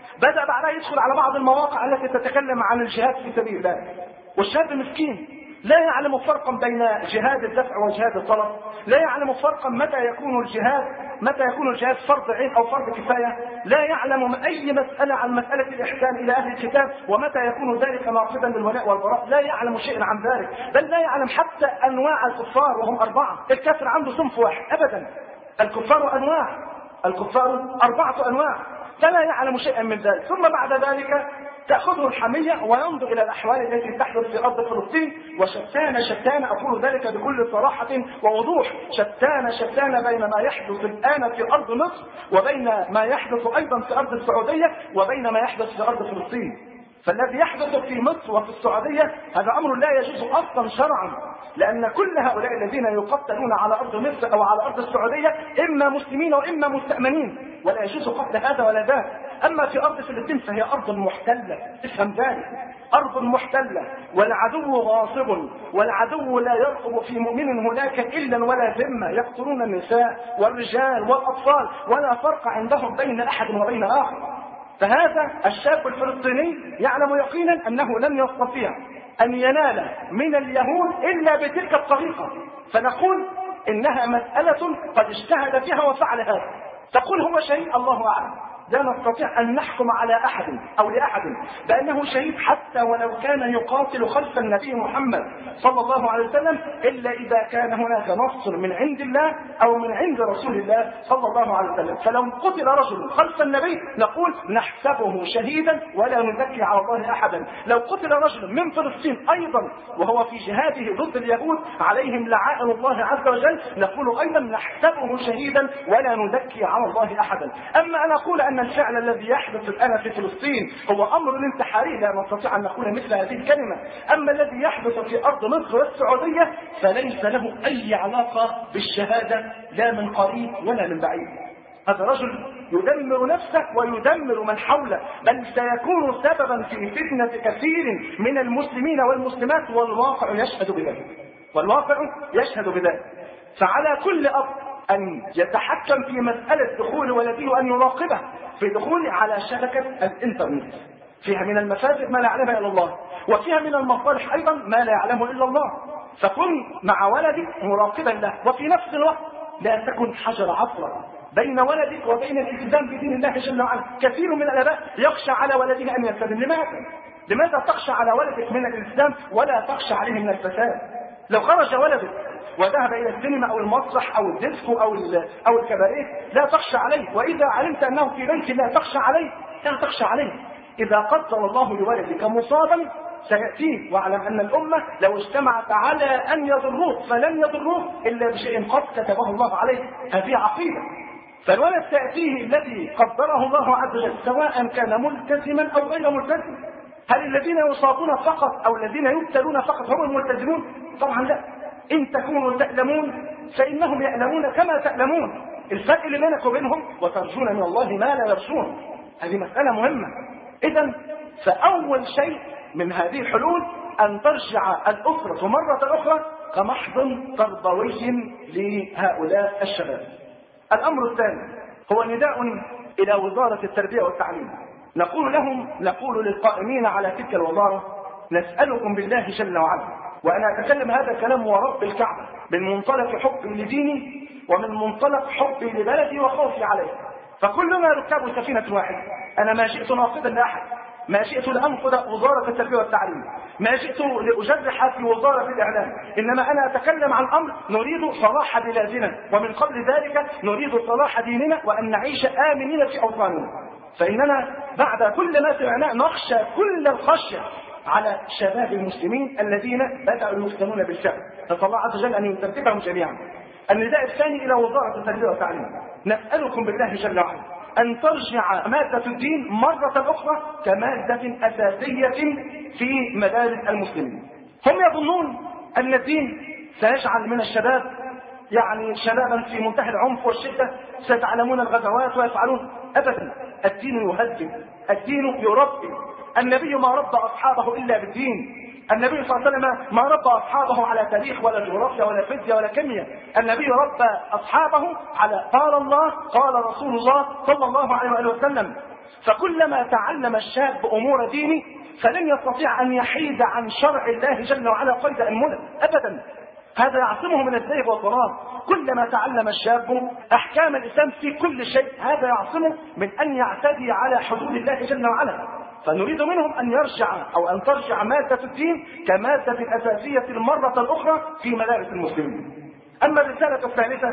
بدأ بعدها يدخل على بعض المواقع التي تتكلم عن الجهاد في سبيل الله، والشاب مسكين لا يعلم فرقا بين جهاد الدفع وجهاد الطلب، لا يعلم فرقا متى يكون الجهاد متى يكون الجهاد فرض عين او فرض كفايه، لا يعلم اي مساله عن مساله الاحسان الى اهل الكتاب ومتى يكون ذلك ناقضا للولاء والبراء، لا يعلم شيئا عن ذلك، بل لا يعلم حتى انواع الكفار وهم اربعه، الكافر عنده صنف واحد ابدا، الكفار انواع، الكفار اربعه انواع، فلا يعلم شيئا من ذلك. ثم بعد ذلك تأخذه الحمية وينظر إلى الأحوال التي تحدث في أرض فلسطين، وشتان شتان، أقول ذلك بكل صراحة ووضوح، شتان شتان بين ما يحدث الآن في أرض مصر وبين ما يحدث أيضا في أرض السعودية وبين ما يحدث في أرض فلسطين. فالذي يحدث في مصر وفي السعودية هذا أمر لا يجوز أصلا شرعا، لأن كل هؤلاء الذين يقتلون على أرض مصر أو على أرض السعودية إما مسلمين وإما مستأمنين، ولا يجوز قتل هذا ولا ذاك. أما في أرض فلسطين فهي أرض محتلة، افهم ذلك، أرض محتلة والعدو غاصب، والعدو لا يرقب في مؤمن هناك إلا ولا ذمة، يقتلون النساء والرجال والأطفال ولا فرق عندهم بين أحد وبين آخر. فهذا الشاب الفلسطيني يعلم يقينا أنه لن يستطيع أن ينال من اليهود إلا بتلك الطريقة، فنقول إنها مسألة قد اجتهد فيها وفعل هذا. تقول هو شهيد، الله أعلم، لا نستطيع أن نحكم على أحد أو لأحد بأنه شهيد حتى ولو كان يقاتل خلف النبي محمد صلى الله عليه وسلم، إلا إذا كان هناك نصر من عند الله أو من عند رسول الله صلى الله عليه وسلم. فلو قتل رجل خلف النبي نقول نحسبه شهيدا ولا نزكي على الله أحدا. لو قتل رجل من فلسطين أيضا وهو في جهاده ضد اليهود عليهم لعائن الله عز وجل نقول أيضا نحسبه شهيدا ولا نزكي على الله أحدا. أما أن أقول أن الفعل الذي يحدث الآن في فلسطين هو أمر انتحاري لا نستطيع أن نقول مثل هذه الكلمة، أما الذي يحدث في أرض مصر والسعودية فليس له أي علاقة بالشهادة لا من قريب ولا من بعيد. هذا رجل يدمر نفسه ويدمر من حوله، بل سيكون سببا في فتنة كثير من المسلمين والمسلمات، والواقع يشهد بذلك، والواقع يشهد بذلك. فعلى كل أب أن يتحكم في مسألة دخول ولده وأن يراقبه في دخوله على شبكة الإنترنت، فيها من المفاسد ما لا يعلمها إلا الله، وفيها من المصالح أيضا ما لا يعلمه إلا الله. فكن مع ولدك مراقبا له، وفي نفس الوقت لا تكن حجر عثرة بين ولدك وبين الالتزام بدين الله جل وعلا. كثير من الآباء يخشى على ولده أن يلتزم. لماذا؟ لماذا تخشى على ولدك من الالتزام ولا تخشى عليه من الفساد؟ لو خرج ولدك وذهب إلى السينما أو المسرح أو الديسكو أو أو الكباريه لا تخشى عليه، وإذا علمت أنه في بيت لا تخشى عليه لا تخشى عليه. إذا قدر الله لولدك مصابا سيأتيه، واعلم أن الأمة لو اجتمعت على أن يضروه فلن يضروه إلا بشيء قد كتبه الله عليه. هذه عقيدة. فالولد سيأتيه الذي قدره الله عز وجل سواء كان ملتزما أو غير ملتزم. هل الذين يصابون فقط أو الذين يبتلون فقط هم الملتزمون؟ طبعا لا. إن تكونوا تألمون فإنهم يألمون كما تألمون. الفرق اللي بينك وبينهم وترجون من الله ما لا يرجون. هذه مسألة مهمة. إذن فأول شيء من هذه الحلول أن ترجع الأسرة مرة أخرى كمحضن تربوي لهؤلاء الشباب. الأمر الثاني هو نداء إلى وزارة التربية والتعليم. نقول لهم نقول للقائمين على تلك الوزارة نسألكم بالله جل وعلا، وأنا أتكلم هذا الكلام ورب الكعبة من منطلق حبي لديني ومن منطلق حبي لبلدي وخوفي عليه. فكلنا ركاب سفينة واحدة. أنا ما جئت ناقدا لأحد، ما جئت لأنقذ وزارة التربية والتعليم، ما جئت لأجرح في وزارة الإعلام، إنما أنا أتكلم عن أمر نريد صلاح بلادنا، ومن قبل ذلك نريد صلاح ديننا وأن نعيش آمنين في أوطاننا. فإننا بعد كل ما سمعناه نخشى كل الخشية على شباب المسلمين الذين بدأوا يفتنون بالفعل، نسأل الله عز وجل أن يثبتهم جميعا. النداء الثاني إلى وزارة التربية والتعليم، نسألكم بالله جل وعلا أن ترجع مادة الدين مرة أخرى كمادة أساسية في مدارس المسلمين. هم يظنون أن الدين سيجعل من الشباب يعني شبابا في منتهى العنف والشدة سيتعلمون الغزوات ويفعلون. أبدا، الدين يهذب، الدين يربي. النبي ما ربى أصحابه إلا بالدين. النبي صلى الله عليه وسلم ما ربى أصحابه على تاريخ ولا جغرافيا ولا فيزياء ولا كيمياء. النبي ربى أصحابه على قال الله قال رسول الله صلى الله عليه وسلم. فكلما تعلم الشاب أمور دينه فلن يستطيع أن يحيد عن شرع الله جل وعلا قيد أنملة أبدا. هذا يعصمه من الزيغ والضلال. كلما تعلم الشاب أحكام الإسلام في كل شيء هذا يعصمه من أن يعتدي على حدود الله جل وعلا. فنريد منهم أن يرجع أو أن ترجع مادة الدين كمادة أساسية المرة الأخرى في مدارس المسلمين. أما الرسالة الثالثة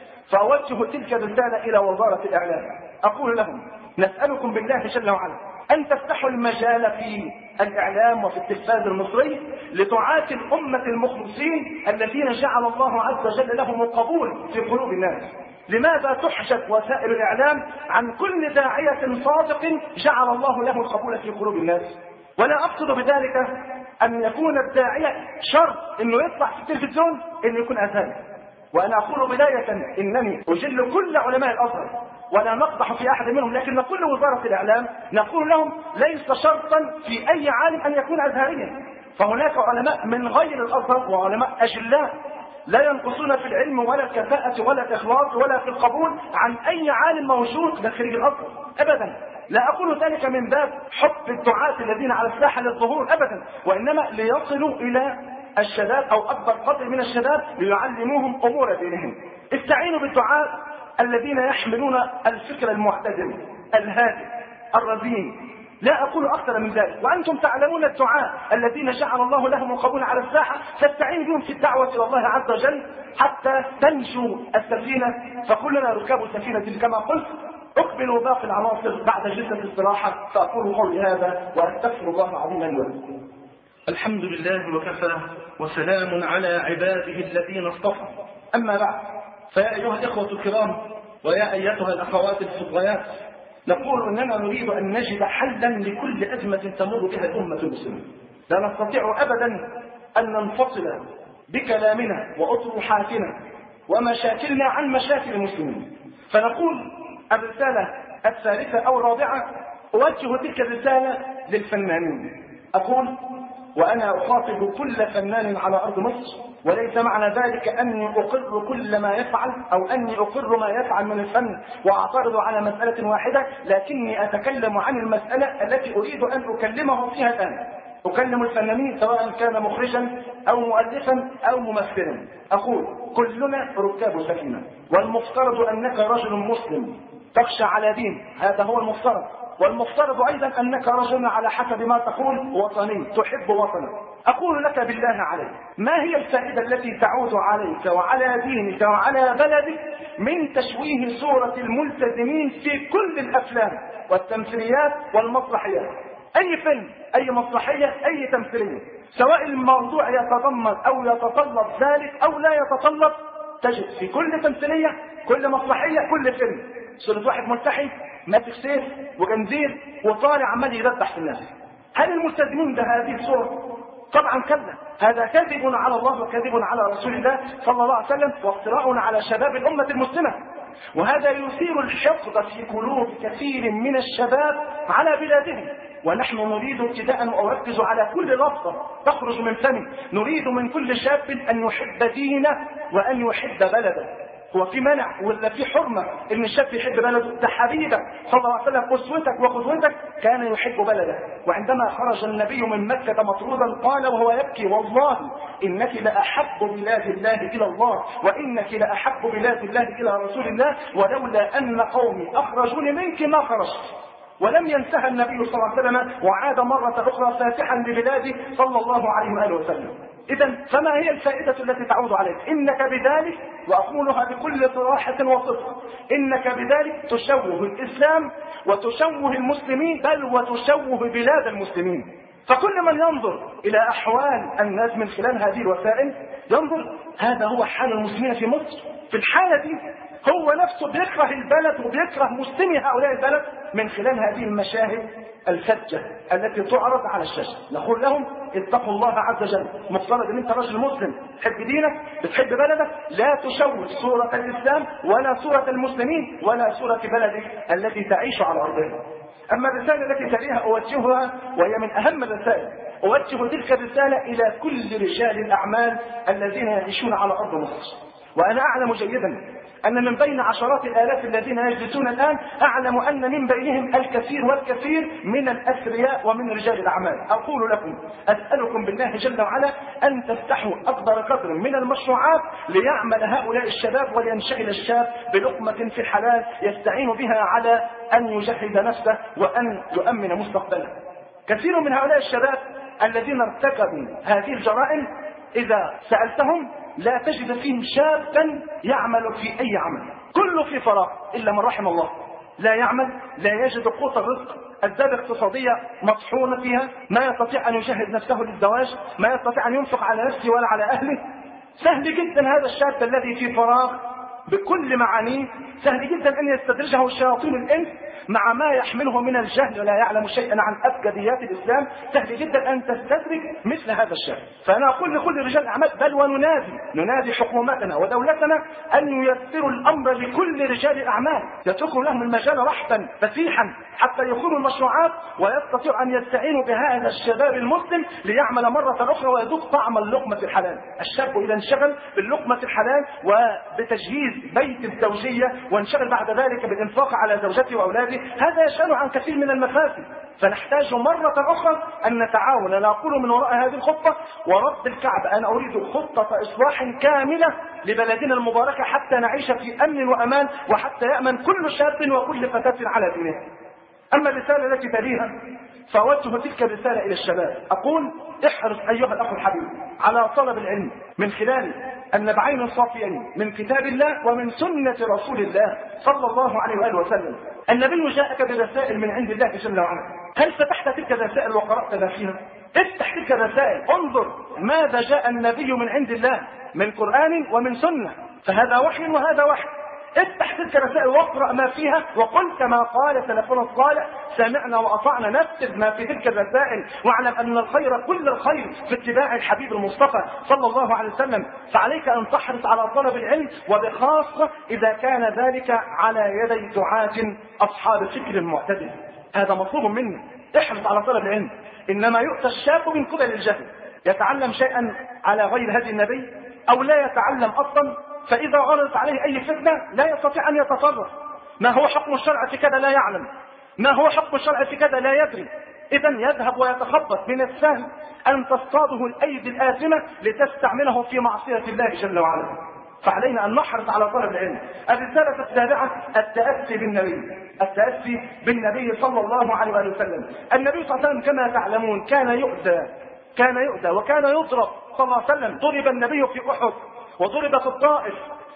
فأوجه تلك الرسالة إلى وزارة الإعلام، أقول لهم نسألكم بالله جل وعلا أن تفتحوا المجال في الإعلام وفي التلفاز المصري لدعاة الأمة المخلصين الذين جعل الله عز وجل لهم القبول في قلوب الناس. لماذا تحجب وسائل الإعلام عن كل داعية صادق جعل الله له القبول في قلوب الناس؟ ولا أقصد بذلك أن يكون الداعية شرط أنه يطلع في التلفزيون أنه يكون أزهري. وأنا أقول بداية إنني أجل كل علماء الأزهر ولا نقدح في أحد منهم، لكن نقول لوزارة الإعلام نقول لهم ليس شرطا في أي عالم أن يكون أزهريا، فهناك علماء من غير الأزهر وعلماء أجلاء لا ينقصون في العلم ولا الكفاءة ولا الإخلاص ولا في القبول عن أي عالم موجود من خارج الأزهر أبدا. لا أقول ذلك من باب حب الدعاة الذين على الساحة للظهور أبدا، وإنما ليصلوا إلى الشباب أو أكبر قدر من الشباب ليعلموهم أمور دينهم. استعينوا بالدعاة الذين يحملون الفكر المعتدل الهادئ الرزين، لا أقول أكثر من ذلك. وأنتم تعلمون الدعاء الذين جعل الله لهم القبول على الساحة، فاستعينوا بهم في الدعوة إلى الله عز وجل حتى تنجو السفينة، فكلنا ركاب السفينة كما قلت. أقبلوا باقي العناصر بعد جلسة الاستراحة، فأقول قولي هذا وأستغفر الله العظيم لي ولكم. الحمد لله وكفى وسلام على عباده الذين اصطفى. أما بعد، فيا أيها الإخوة الكرام ويا أيتها الأخوات الفضليات، نقول أننا نريد أن نجد حلا لكل أزمة تمر بها الأمة المسلمة. لا نستطيع أبدا أن ننفصل بكلامنا وأطروحاتنا ومشاكلنا عن مشاكل المسلمين. فنقول الرسالة الثالثة أو الرابعة أوجه تلك الرسالة للفنانين. أقول وأنا أخاطب كل فنان على أرض مصر، وليس معنى ذلك أني أقر كل ما يفعل أو أني أقر ما يفعل من الفن وأعترض على مسألة واحدة، لكني أتكلم عن المسألة التي أريد أن أكلمهم فيها الآن. أكلم الفنانين سواء كان مخرجا أو مؤلفا أو ممثلا. أقول كلنا ركاب سفينة، والمفترض أنك رجل مسلم تخشى على دين، هذا هو المفترض. والمفترض أيضا أنك رجل على حسب ما تقول وطني تحب وطنك. أقول لك بالله عليك، ما هي الفائدة التي تعود عليك وعلى دينك وعلى بلدك من تشويه صورة الملتزمين في كل الأفلام والتمثيليات والمسرحيات؟ أي فيلم، أي مسرحية، أي تمثيلية، سواء الموضوع يتضمن أو يتطلب ذلك أو لا يتطلب، تجد في كل تمثيلية، كل مسرحية، كل فيلم صورة واحد ملتحي ماسك سيف وجنزير وطالع عمال يذبح في الناس. هل الملتزمون بهذه الصورة؟ طبعا كلا، هذا كذب على الله وكذب على رسول الله صلى الله عليه وسلم وافتراء على شباب الأمة المسلمة، وهذا يثير الحقد في قلوب كثير من الشباب على بلادهم. ونحن نريد ابتداء وأركز على كل لفظة تخرج من فمي، نريد من كل شاب أن يحب دينه وأن يحب بلده. هو في منع ولا في حرمة ان الشاب يحب بلده؟ ده حبيبك صلى الله عليه وسلم اسوتك وقدوتك كان يحب بلده. وعندما خرج النبي من مكة مطرودا قال وهو يبكي والله انك لاحب بلاد الله الى الله وانك لاحب بلاد الله الى رسول الله ولولا ان قومي اخرجوني منك ما خرجت. ولم ينتهى النبي صلى الله عليه وسلم وعاد مرة أخرى فاتحا لبلاده صلى الله عليه وآله وسلم. إذا فما هي الفائدة التي تعود عليك؟ إنك بذلك، وأقولها بكل صراحة وصدق، إنك بذلك تشوه الإسلام وتشوه المسلمين بل وتشوه بلاد المسلمين. فكل من ينظر إلى أحوال الناس من خلال هذه الوسائل ينظر هذا هو حال المسلمين في مصر. في الحالة دي هو نفسه بيكره البلد وبيكره مسلمي هؤلاء البلد من خلال هذه المشاهد الفجة التي تعرض على الشاشة. نقول لهم اتقوا الله عز وجل، مفترض ان انت رجل مسلم تحب دينك بتحب بلدك، لا تشوه صورة الإسلام ولا صورة المسلمين ولا صورة بلدك التي تعيش على أرضها. أما الرسالة التي تليها أوجهها وهي من أهم الرسائل، أوجه تلك الرسالة إلى كل رجال الأعمال الذين يعيشون على أرض مصر. وأنا أعلم جيدا أن من بين عشرات الآلاف الذين يجلسون الآن أعلم أن من بينهم الكثير والكثير من الأثرياء ومن رجال الأعمال. أقول لكم أسألكم بالله جل وعلا أن تفتحوا أكبر قدر من المشروعات ليعمل هؤلاء الشباب ولينشغل الشاب بلقمة في الحلال يستعين بها على أن يجهز نفسه وأن يؤمن مستقبله. كثير من هؤلاء الشباب الذين ارتكبوا هذه الجرائم إذا سألتهم لا تجد فيهم شابا يعمل في أي عمل، كله في فراغ إلا من رحم الله. لا يعمل، لا يجد قوت الرزق، الزادة الاقتصادية مطحونة فيها، ما يستطيع أن يجهز نفسه للزواج، ما يستطيع أن ينفق على نفسه ولا على أهله. سهل جدا هذا الشاب الذي في فراغ بكل معانيه، سهل جدا أن يستدرجه شياطين الإنس مع ما يحمله من الجهل ولا يعلم شيئا عن أبجديات الإسلام. سهل جدا أن تستدرج مثل هذا الشاب. فأنا أقول لكل رجال الأعمال بل وننادي ننادي حكومتنا ودولتنا أن ييسروا الأمر لكل رجال الأعمال، يتركوا لهم المجال رحبا فسيحا حتى يخونوا المشروعات ويستطيعوا أن يستعينوا بهذا الشباب المسلم ليعمل مرة أخرى ويذوق طعم اللقمة الحلال. الشاب إذا انشغل باللقمة الحلال وبتجهيز بيت الزوجية وانشغل بعد ذلك بالإنفاق على زوجته وأولاده، هذا يشغل عن كثير من المفاسد. فنحتاج مرة أخرى أن نتعاون. أنا أقول من وراء هذه الخطة ورب الكعبة أنا أريد خطة إصلاح كاملة لبلدنا المباركة حتى نعيش في أمن وأمان وحتى يأمن كل شاب وكل فتاة على دينها. أما الرسالة التي تليها فأوجه تلك الرسالة إلى الشباب، أقول احرص أيها الأخ الحبيب على طلب العلم من خلال النبعين الصافيين من كتاب الله ومن سنة رسول الله صلى الله عليه وآله وسلم. النبي جاءك برسائل من عند الله جل وعلا، هل فتحت تلك الرسائل وقرأت ما فيها؟ افتح تلك الرسائل، انظر ماذا جاء النبي من عند الله من قرآن ومن سنة، فهذا وحي وهذا وحي. افتح تلك الرسائل واقرأ ما فيها وقل كما قال سلفنا الصالح سمعنا وأطعنا. نفذ ما في تلك الرسائل واعلم أن الخير كل الخير في اتباع الحبيب المصطفى صلى الله عليه وسلم. فعليك أن تحرص على طلب العلم وبخاصة إذا كان ذلك على يدي دعاة أصحاب الفكر المعتدل. هذا مطلوب منك، احرص على طلب العلم. إنما يؤتى الشاب من قبل الجهل، يتعلم شيئا على غير هدي النبي أو لا يتعلم أصلا، فإذا عرضت عليه أي فتنة لا يستطيع أن يتصرف. ما هو حكم الشرع في كذا لا يعلم، ما هو حكم الشرع في كذا لا يدري. إذا يذهب ويتخبط. من السهل أن تصطاده الأيدي الآثمة لتستعمله في معصية الله جل وعلا. فعلينا أن نحرص على طلب العلم. الرسالة السابعة التأسي بالنبي، التأسي بالنبي صلى الله عليه وسلم. النبي صلى الله عليه وسلم كما تعلمون كان يؤذى كان يؤذى وكان يضرب صلى الله عليه وسلم. ضرب النبي في أحد وضرب في الطائف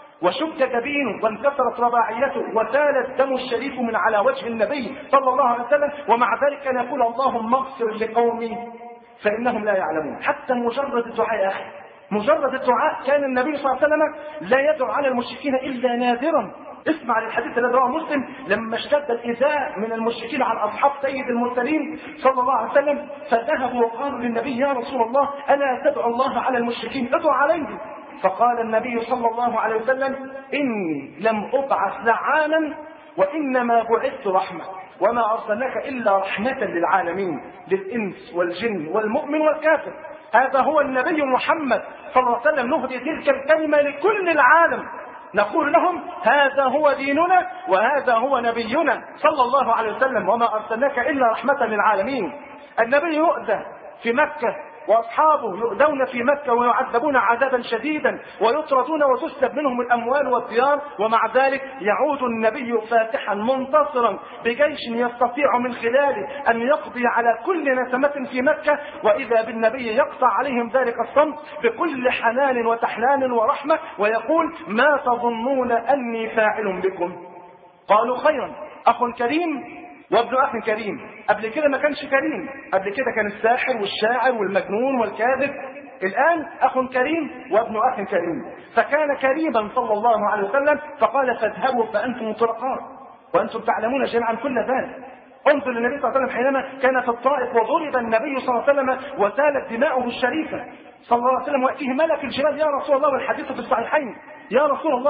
وشك جبينه وانكسرت رباعيته وسال الدم الشريف من على وجه النبي صلى الله عليه وسلم، ومع ذلك كان يقول اللهم اغفر لقومي فإنهم لا يعلمون. حتى مجرد الدعاء يا أخي، مجرد الدعاء كان النبي صلى الله عليه وسلم لا يدعو على المشركين إلا نادرا. اسمع للحديث الذي رواه مسلم لما اشتد الإيذاء من المشركين على أصحاب سيد المرسلين صلى الله عليه وسلم، فذهبوا وقالوا للنبي يا رسول الله ألا تدعو الله على المشركين، ادعو عليهم. فقال النبي صلى الله عليه وسلم إني لم أبعث لعانا وإنما بعثت رحمة وما أرسلناك إلا رحمة للعالمين، للإنس والجن والمؤمن والكافر. هذا هو النبي محمد صلى الله عليه وسلم. نهدي تلك الكلمة لكل العالم، نقول لهم هذا هو ديننا وهذا هو نبينا صلى الله عليه وسلم وما أرسلناك إلا رحمة للعالمين. النبي يؤذى في مكة وأصحابه يؤذون في مكة ويعذبون عذابا شديدا ويطردون وتسلب منهم الأموال والديار، ومع ذلك يعود النبي فاتحا منتصرا بجيش يستطيع من خلاله أن يقضي على كل نسمة في مكة، وإذا بالنبي يقطع عليهم ذلك الصمت بكل حنان وتحنان ورحمة ويقول ما تظنون أني فاعل بكم؟ قالوا خيرا، أخ كريم وابن أخ كريم. قبل كده ما كانش كريم، قبل كده كان الساحر والشاعر والمجنون والكاذب. الآن أخ كريم وابن أخ كريم. فكان كريما صلى الله عليه وسلم فقال فاذهبوا فأنتم طلقاء وأنتم تعلمون جميعا كل ذلك. انظر للنبي صلى الله عليه وسلم حينما كان في الطائف وضرب النبي صلى الله عليه وسلم وسالت دماؤه الشريفة صلى الله عليه وسلم، ويأتيه ملك الجبال يا رسول الله والحديث في الصحيحين يا رسول الله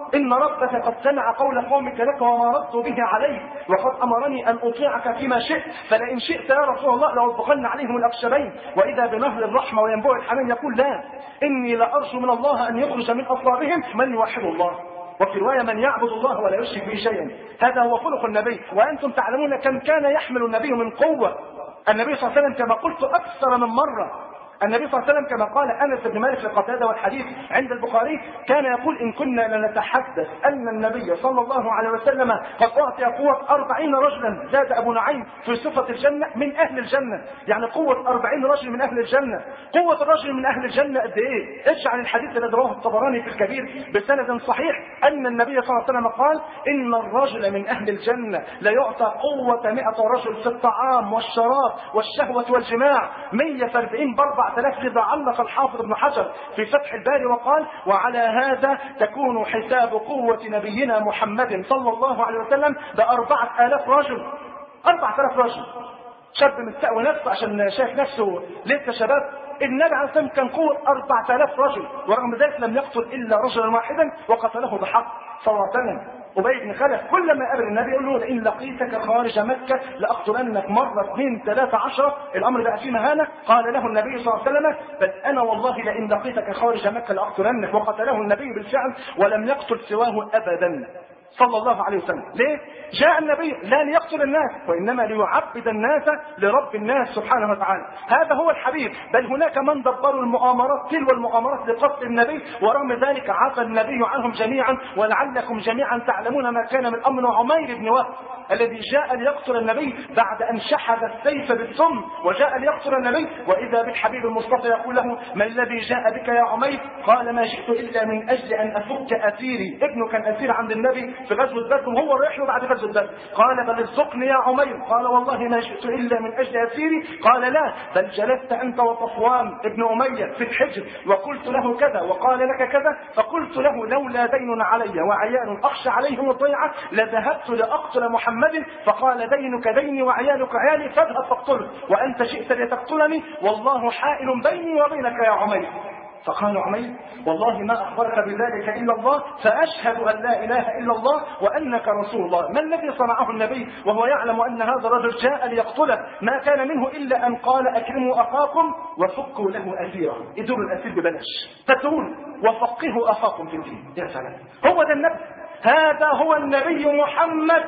إن ربك قد سمع قول قومك لك وما ردوا به عليك، وقد أمرني أن أطيعك فيما شئت، فلئن شئت يا رسول الله لأطبقن عليهم الأخشبين. وإذا بنهر الرحمة وينبوع الحنان يقول لا، إني لأرجو من الله أن يخرج من أصلابهم من يوحد الله، وفي رواية من يعبد الله ولا يشرك به شيئا. هذا هو خلق النبي. وأنتم تعلمون كم كان يحمل النبي من قوة. النبي صلى الله عليه وسلم كما قلت أكثر من مرة، النبي صلى الله عليه وسلم كما قال أنس بن مالك لقتادة والحديث عند البخاري كان يقول إن كنا لنتحدث أن النبي صلى الله عليه وسلم قد أعطي قوة أربعين رجلا، زاد أبو نعيم في صفة الجنة من أهل الجنة، يعني قوة أربعين رجل من أهل الجنة. قوة الرجل من أهل الجنة قد إيه؟ اجعل الحديث الذي رواه الطبراني في الكبير بسند صحيح أن النبي صلى الله عليه وسلم قال إن الرجل من أهل الجنة ليعطى قوة مئة رجل في الطعام والشراب والشهوة والجماع، مئة وأربعين بأربع ثلاث. لذا علق الحافظ ابن حجر في فتح الباري وقال وعلى هذا تكون حساب قوة نبينا محمد صلى الله عليه وسلم بأربعة آلاف رجل. أربعة آلاف رجل، شاب مستقوي نفسه عشان شايف نفسه لسه شباب. النبي عليه الصلاة والسلام كان قوة أربعة آلاف رجل، ورغم ذلك لم يقتل إلا رجلا واحدا وقتله بحق صلى الله عليه وسلم. أبي بن خلف كل ما قابل النبي يقول له إن لقيتك خارج مكة لأقتلنك مرة اثنين ثلاثة عشرة. الأمر بقى فيه مهانة. قال له النبي صلى الله عليه وسلم بل أنا والله لئن لقيتك خارج مكة لأقتلنك، وقتله النبي بالفعل ولم يقتل سواه أبدا صلى الله عليه وسلم. ليه؟ جاء النبي لا ليقتل الناس وإنما ليعبد الناس لرب الناس سبحانه وتعالى. هذا هو الحبيب. بل هناك من دبروا المؤامرات تلو المؤامرات لقتل النبي، ورغم ذلك عفى النبي عنهم جميعا. ولعلكم جميعا تعلمون ما كان من أمر عمير بن وهب الذي جاء ليقتل النبي بعد أن شحذ السيف بالسم، وجاء ليقتل النبي وإذا بالحبيب المصطفى يقول له ما الذي جاء بك يا عمير؟ قال ما جئت إلا من أجل أن أفك أسيري. ابنه كان أسير عند النبي في غزوة بدر وهو رايح له بعد غزوة بدر. قال بل ارزقني يا عمير. قال والله ما جئت إلا من أجل أسيري. قال لا، بل جلست أنت وصفوان ابن أمية في الحجر وقلت له كذا وقال لك كذا، فقلت له لولا دين علي وعيال أخشى عليهم الضيعة لذهبت لأقتل محمد. فقال دينك ديني وعيالك عيالي فاذهب فاقتله، وأنت جئت لتقتلني والله حائل بيني وبينك يا عمير. فقال عمير والله ما أخبرك بذلك إلا الله، فأشهد أن لا إله إلا الله وأنك رسول الله. ما الذي صنعه النبي وهو يعلم أن هذا الرجل جاء ليقتله؟ ما كان منه إلا أن قال أكرموا أخاكم وفكوا له أسيرا. ادوا الأسير ببلاش، فتقول وفقهوا أخاكم في الدين. يا سلام، هو ده النبي. هذا هو النبي محمد.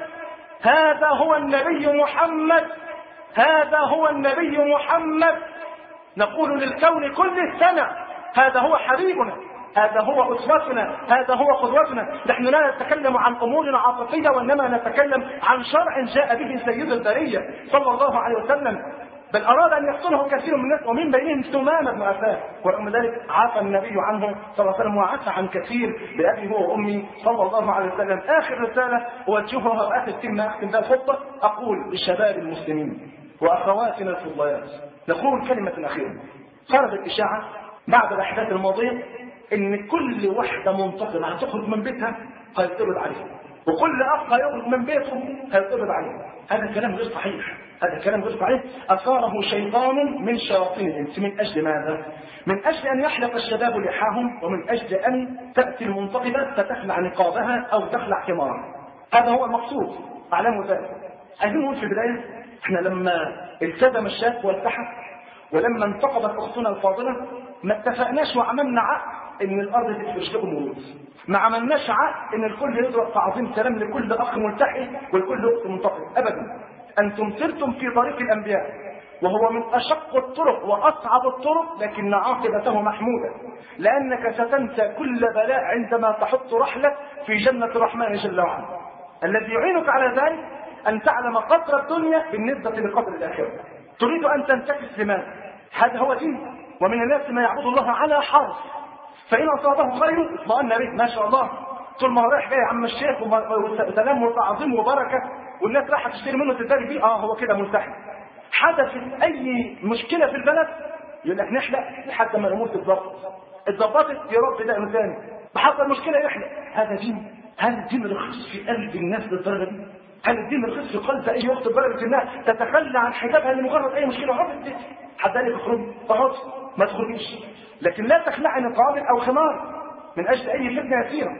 هذا هو النبي محمد. هذا هو النبي محمد. نقول للكون كل السنة هذا هو حبيبنا، هذا هو أسوتنا، هذا هو قدوتنا. نحن لا نتكلم عن أمور عاطفية وإنما نتكلم عن شرع جاء به سيد البرية صلى الله عليه وسلم. بل أراد أن يقتله كثير من الناس ومن بينهم ثمامة بن عفان، ورغم ذلك عفى النبي عنه صلى الله عليه وسلم وعفى عن كثير بأبي هو وأمي صلى الله عليه وسلم. آخر رسالة أوجهها وآخر كلمة أختم بها الخطبة أقول للشباب المسلمين وأخواتنا الفضليات، نقول كلمة أخيرة. خرجت إشاعة بعد الأحداث الماضية إن كل واحدة منتقمة هتخرج من بيتها هيتقبض عليها، وكل أخ هيخرج من بيته هيتقبض عليه. هذا كلام غير صحيح، هذا كلام غير صحيح. أثاره شيطان من شياطين الإنس. من أجل ماذا؟ من أجل أن يحلق الشباب لحاهم، ومن أجل أن تأتي المنتقبة فتخلع نقابها أو تخلع خمارها. هذا هو المقصود، أعلموا ذلك. عايزين نقول في البداية احنا لما التزم الشاب والتحف ولما انتقبت أختنا الفاضلة ما اتفقناش وعملنا عقد ان الارض تفرش لكم ورود، ما عملناش عقد ان الكل يضرب تعظيم سلام لكل اخ ملتحي ولكل اخت منتقم ابدا. انتم سرتم في طريق الانبياء وهو من اشق الطرق واصعب الطرق، لكن عاقبته محموده، لانك ستنسى كل بلاء عندما تحط رحلك في جنه الرحمن جل وعلا. الذي يعينك على ذلك ان تعلم قدر الدنيا بالنسبه لقدر الاخره. تريد ان تنتكس لماذا؟ هذا هو دين. ومن الناس ما يعبد الله على حرف، فإن أصابه خير اطمأن به، ما شاء الله طول ما هو رايح جاي عم الشيخ وسلام وتعظيم وبركة والناس رايحة تشتري منه تداري فيه، اه هو كده ملتحي. حدثت أي مشكلة في البلد يقول لك نحلق لحد ما الأمور تتظبط، اتظبطت يا رب ده إنه ثاني، بحصل مشكلة يحلق. هذا دين؟ هل الدين رخص في قلب الناس للدرجة دي؟ هل الدين رخص في قلب أي وقت درجة الناس تتخلى عن حجابها لمجرد أي مشكلة؟ عرفت حد قال لك اخرج فقط ما تخرجيش، لكن لا تخلعي نقابك او خمار من اجل اي فتنه يسيره.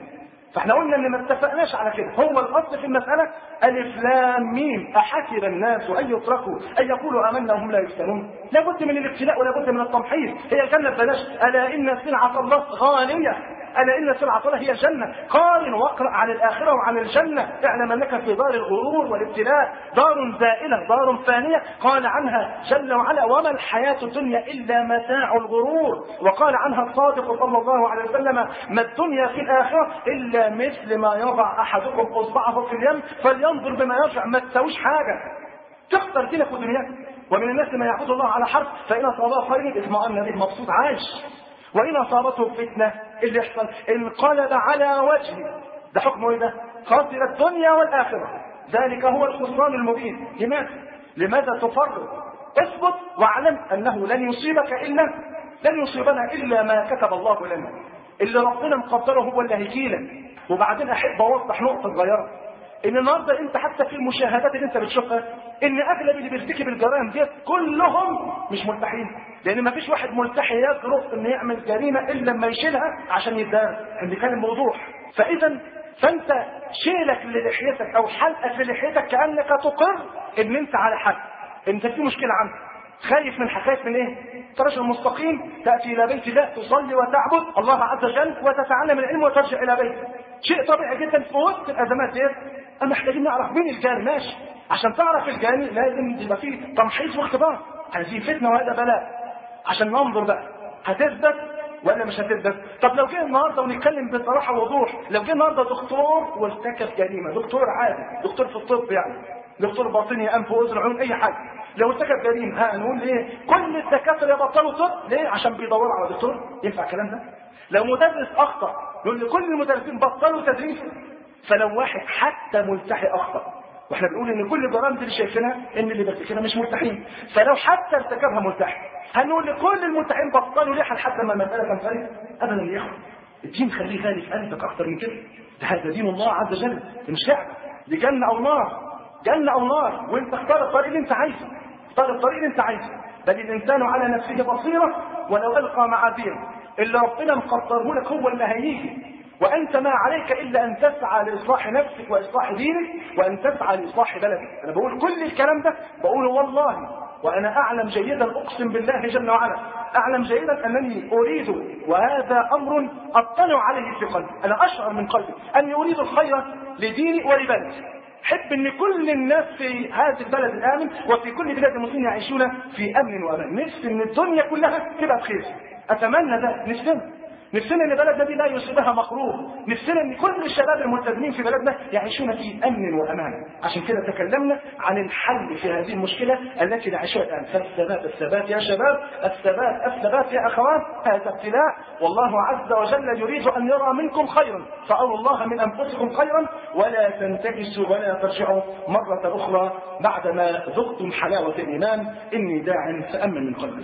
فاحنا قلنا ان ما اتفقناش على كده. هو الاصل في المساله الف لام ميم، احسب الناس ان يتركوا ان يقولوا امنا وهم لا يفتنون. لابد من الابتلاء ولابد من التمحيص. هي الجنه ببلاش، الا ان سلعه الله غاليه، الا ان سلعه الله هي الجنه. قارن واقرا عن الاخره وعن الجنه، اعلم انك في دار الغرور والابتلاء، دار زائله دار فانيه. قال عنها جل وعلا وما الحياه الدنيا الا متاع الغرور. وقال عنها الصادق صلى الله عليه وسلم ما الدنيا في الاخره الا مثل ما يضع احدكم اصبعه في اليم فلينظر بما يرجع. ما تساويش حاجه، تخسر دينك ودنياك. ومن الناس من يعبد الله على حرف فان اصابه خير اطمأن به مبسوط عايش، وإن أصابته فتنة اللي يحصل انقلب على وجهه. ده حكمه إيه ده؟ خاسر الدنيا والآخرة، ذلك هو الخسران المبين. لماذا؟ لماذا تفرط؟ اثبت واعلم أنه لن يصيبك إلا لن يصيبنا إلا ما كتب الله لنا. اللي ربنا مقدره هو اللي هيجيلك. وبعدين أحب أوضح نقطة صغيرة، ان النهارده انت حتى في المشاهدات اللي انت بتشوفها ان اغلب اللي بيرتكب الجرائم ديت كلهم مش ملتحين، لان ما فيش واحد ملتحي يجرؤ انه يعمل جريمه الا لما يشيلها عشان يتدار. عندي كلام موضوع. فاذا فانت شيلك للحيتك او حلقك للحيتك كانك تقر ان انت على حق، انت في مشكله عندك، خايف من حكايه من ايه؟ الرجل المستقيم تاتي الى بيت الله تصلي وتعبد الله عز وجل وتتعلم العلم وترجع الى بيتك. شيء طبيعي جدا في وسط الازمات ديت. اما محتاجين نعرف مين الجاني. ماشي، عشان تعرف الجاني لازم يبقى فيه تمحيص واختبار. هذه فتنه وهذا بلاء، عشان ننظر بقى هتثبت ولا مش هتثبت. طب لو جه النهارده ونتكلم بصراحه ووضوح، لو جه النهارده دكتور وارتكب جريمه، دكتور عادي، دكتور في الطب يعني، دكتور باطني انف واذن عيون اي حاجه، لو ارتكب جريمه ها نقول ايه؟ كل الدكاتره يبطلوا طب ليه؟ عشان بيدوروا على دكتور. ينفع الكلام ده؟ لو مدرس اخطا نقول لكل المدرسين بطلوا تدريس. فلو واحد حتى ملتحي اخطا، واحنا بنقول ان كل الجرائم دي اللي شايفينها ان اللي بيرتكبها مش ملتحين، فلو حتى ارتكبها ملتحي هنقول لكل الملتحين بطلوا ليه لحد ما المساله تنفرد؟ ابدا يا اخوان، الدين خليه غالي في قلبك اكتر من كده. ده هذا دين الله عز وجل، مش لعبه، دي جنه او نار، جنه او نار، وانت اختار الطريق اللي انت عايزه، اختار الطريق اللي انت عايزه. بل الانسان على نفسه بصيره ولو القى معاذيره، اللي ربنا مقدره لك هو اللي هيجي، وأنت ما عليك إلا أن تسعى لإصلاح نفسك وإصلاح دينك وأن تسعى لإصلاح بلدك. أنا بقول كل الكلام ده بقوله والله وأنا أعلم جيدا، أقسم بالله جل وعلا أعلم جيدا أنني أريد، وهذا أمر أطلع عليه في قلبي، أنا أشعر من قلبي أني أريد الخير لديني ولبلدي. حب أن كل الناس في هذا البلد الآمن وفي كل بلاد المسلمين يعيشون في أمن وأمان. نفسي أن الدنيا كلها تبقى بخير، أتمنى ده. نفسنا نفسنا ان بلدنا دي لا يصيبها مكروه، نفسنا ان كل الشباب الملتزمين في بلدنا يعيشون في امن وامان. عشان كده تكلمنا عن الحل في هذه المشكله التي نعيشها الان. فالثبات الثبات يا شباب، الثبات الثبات يا اخوات. هذا ابتلاء، والله عز وجل يريد ان يرى منكم خيرا، فاروا الله من انفسكم خيرا ولا تنتكسوا ولا ترجعوا مره اخرى بعدما ذقتم حلاوه الايمان. اني داع فامن من قلبي.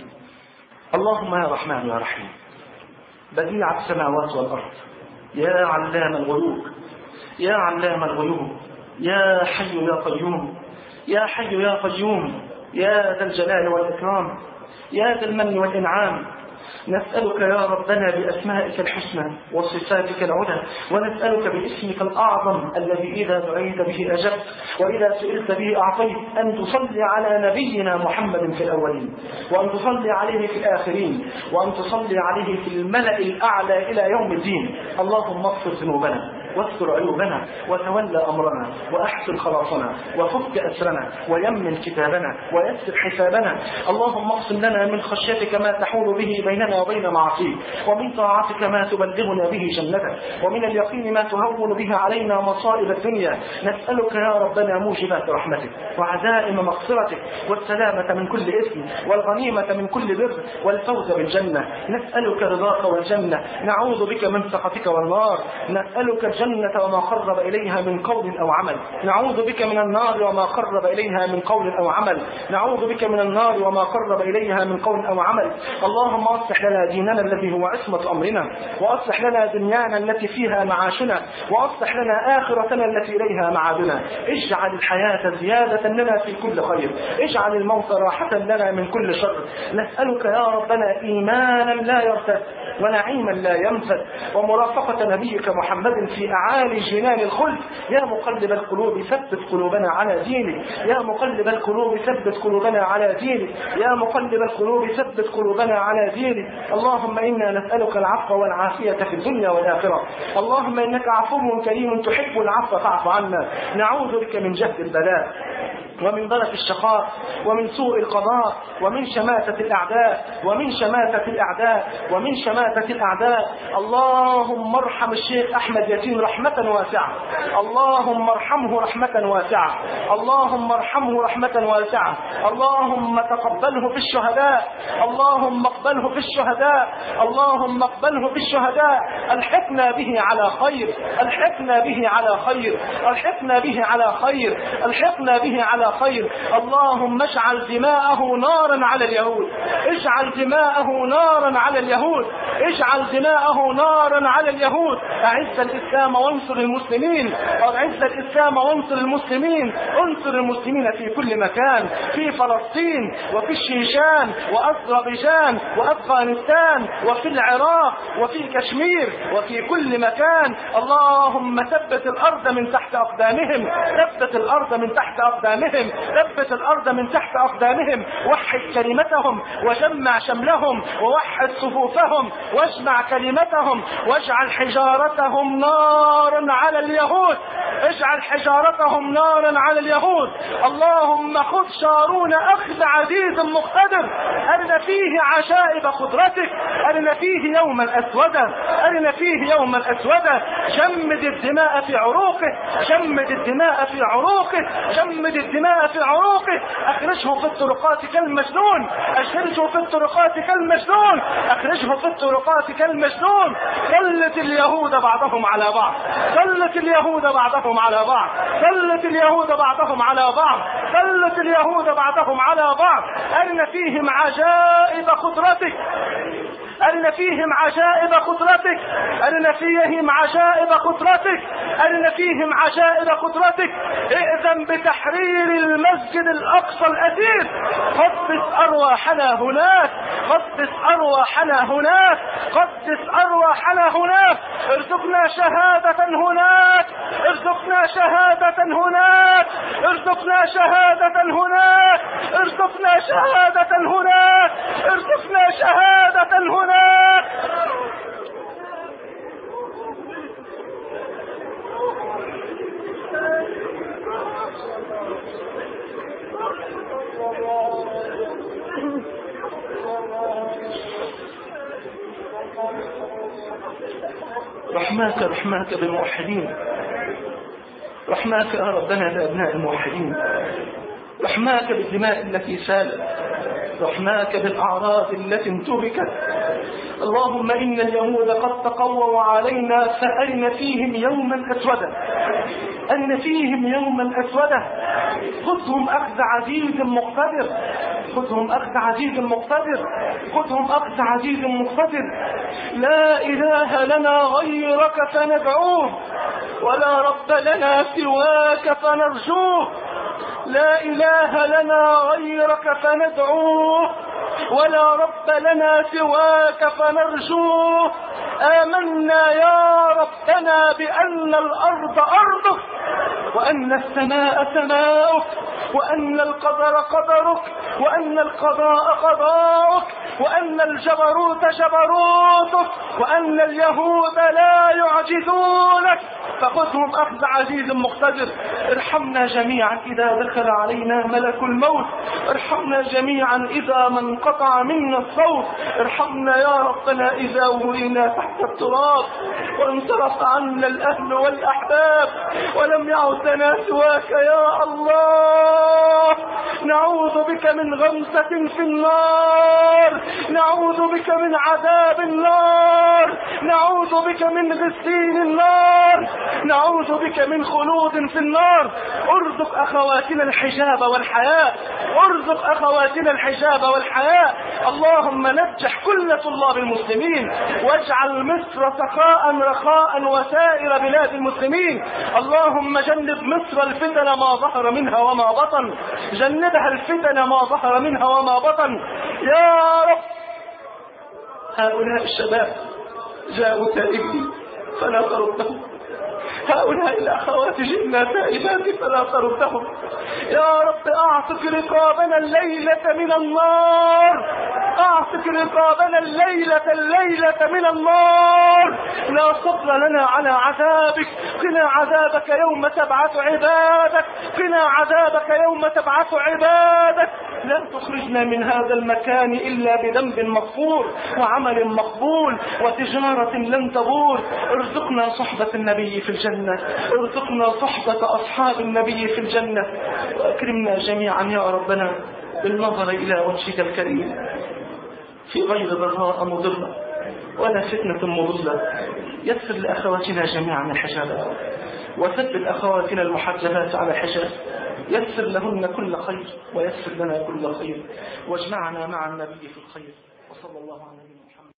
اللهم يا رحمن يا رحيم، بديع السماوات والأرض، يا علام الغيوب، يا علام الغيوب، يا حي يا قيوم، يا حي يا قيوم، يا ذا الجلال والإكرام، يا ذا المن والإنعام. نسألك يا ربنا بأسمائك الحسنى وصفاتك العلى، ونسألك باسمك الأعظم الذي إذا دعيت به أجبت وإذا سئلت به أعطيت، أن تصلي على نبينا محمد في الأولين، وأن تصلي عليه في الآخرين، وأن تصلي عليه في الملأ الأعلى إلى يوم الدين. اللهم اغفر ذنوبنا واستر عيوبنا وتولى أمرنا وأحسن خلاصنا وفك أسرنا ويمن كتابنا ويسر حسابنا. اللهم اقسم لنا من خشيتك ما تحول به بيننا وبين معصيك، ومن طاعتك ما تبلغنا به جنتك، ومن اليقين ما تهون به علينا مصائب الدنيا. نسألك يا ربنا موجبات رحمتك وعزائم مغفرتك والسلامة من كل إثم والغنيمة من كل بر والفوز بالجنة. نسألك رضاك والجنة، نعوذ بك من سخطك والنار. نسألك الجنة وما قرب إليها من قول أو عمل، نعوذ بك من النار وما قرب إليها من قول أو عمل، نعوذ بك من النار وما قرب إليها من قول أو عمل. اللهم أصلح لنا ديننا الذي هو عصمة أمرنا، وأصلح لنا دنيانا التي فيها معاشنا، وأصلح لنا آخرتنا التي إليها معادنا. اجعل الحياة زيادة لنا في كل خير، اجعل الموت راحة لنا من كل شر. نسألك يا ربنا إيمانا لا يرتد، ونعيما لا ينفد ومرافقة نبيك محمد في أعالي جنان الخلد. يا مقلب القلوب ثبت قلوبنا على دينك، يا مقلب القلوب ثبت قلوبنا على دينك، يا مقلب القلوب ثبت قلوبنا على دينك. اللهم إنا نسألك العفو والعافية في الدنيا والآخرة. اللهم إنك عفو كريم تحب العفو فاعف عنا. نعوذ بك من جهد البلاء ومن ضرف الشقاء ومن سوء القضاء ومن شماتة الأعداء ومن شماتة الأعداء ومن شماتة الأعداء. اللهم ارحم الشيخ أحمد ياسين رحمة واسعة، اللهم ارحمه رحمة واسعة، اللهم ارحمه رحمة واسعة. اللهم تقبله في الشهداء، اللهم اقبله في الشهداء، اللهم اقبله في الشهداء. الحقنا به على خير، الحقنا به على خير، الحقنا به على خير، الحقنا به على خير. اللهم اجعل دماءه نارا على اليهود، اجعل دماءه نارا على اليهود، اجعل دماءه نارا على اليهود. اعز الاسلام وانصر المسلمين، اعز الاسلام وانصر المسلمين، انصر المسلمين في كل مكان، في فلسطين وفي الشيشان واذربيجان وافغانستان وفي العراق وفي كشمير وفي كل مكان. اللهم ثبت الارض من تحت اقدامهم، ثبت الارض من تحت اقدامهم، ثبت الارض من تحت اقدامهم. وحد كلمتهم وجمع شملهم ووحد صفوفهم واجمع كلمتهم واجعل حجارتهم نارا على اليهود، اجعل حجارتهم نارا على اليهود. اللهم خذ شارون اخذ عزيز مقتدر، ارنا فيه عجائب قدرتك، ارنا فيه يوما اسودا، ارنا فيه يوما اسودا. جمد الدماء في عروقه، جمد الدماء في عروقه، جمد الدماء في عروقه. اخرجه في الطرقات كالمجنون، اخرجه في الطرقات كالمجنون، اخرجه في الطرقات كالمجنون. سلت اليهود بعضهم على بعض، سلت اليهود بعضهم على بعض، سلت اليهود بعضهم على بعض، سلت اليهود بعضهم على بعض. أرنا فيهم عجائب قدرتك، أرنا فيهم عجائب قدرتك، أرنا فيهم عجائب قدرتك، أرنا فيهم عجائب قدرتك. ائذن بتحرير المسجد الأقصى الأثير، قدس أرواحنا هناك، قدس أرواحنا هناك، قدس أرواحنا هناك. ارزقنا شهادة هناك، ارزقنا شهادة هناك، ارزقنا شهادة هناك، ارزقنا شهادة هناك، ارزقنا شهادة هناك. رحماك رحماك بالموحدين، رحماك يا ربنا لأبناء الموحدين، رحماك بالدماء التي سالت، رحماك بالأعراض التي انتهكت. اللهم إن اليهود قد تقووا علينا فأرنا فيهم يوما أسودا، أرنا فيهم يوما أسودا. خذهم أخذ عزيز مقتدر، خذهم أخذ عزيز مقتدر، خذهم أخذ عزيز مقتدر. لا إله لنا غيرك فندعوه، ولا رب لنا سواك فنرجوه. لا إله لنا غيرك فندعوه، ولا رب لنا سواك فنرجوه. آمنا يا ربنا بأن الأرض أرضك، وأن السماء سماؤك، وأن القدر قدرك، وأن القضاء قضاؤك، وأن الجبروت جبروتك، وأن اليهود لا يعجزونك. فخذهم أخذ عزيز مقتدر. ارحمنا جميعا إذا دخل علينا ملك الموت، ارحمنا جميعا إذا ما انقطع منا الصوت، ارحمنا يا ربنا إذا ولينا تحت التراب وانصرف عنا الأهل والأحباب ولم يعد لنا سواك يا الله. نعوذ بك من غمسة في النار، نعوذ بك من عذاب النار، نعوذ بك من غسيل النار، نعوذ بك من خلود في النار. ارزق أخواتنا الحجاب والحياء، ارزق أخواتنا الحجاب والحياء. اللهم نجح كل طلاب المسلمين، واجعل مصر سخاء رخاء وسائر بلاد المسلمين. اللهم جنب مصر الفتن ما ظهر منها وما بطن، جنبها الفتن ما ظهر منها وما بطن يا رب. هؤلاء الشباب جاءوا تائبين فلا تردهم، هؤلاء الأخوات جئنا تائبات فلا تردهم. يا رب أعتق رقابنا الليلة من النار، أعتق رقابنا الليلة الليلة من النار. لا صبر لنا على عذابك، قنا عذابك يوم تبعث عبادك، قنا عذابك يوم تبعث عبادك. لا تخرجنا من هذا المكان إلا بذنب مغفور وعمل مقبول وتجارة لن تبور. ارزقنا صحبة النبي في الجنة، ارزقنا صحبة أصحاب النبي في الجنة، وأكرمنا جميعا يا ربنا بالنظر إلى وجهك الكريم في غير ضراء مضرة ولا فتنة مضلة. يسر لأخواتنا جميعا الحجابات، وثبت أخواتنا المحجبات على الحجاب، يسر لهن كل خير ويسر لنا كل خير، واجمعنا مع النبي في الخير. وصلى الله على نبينا محمد.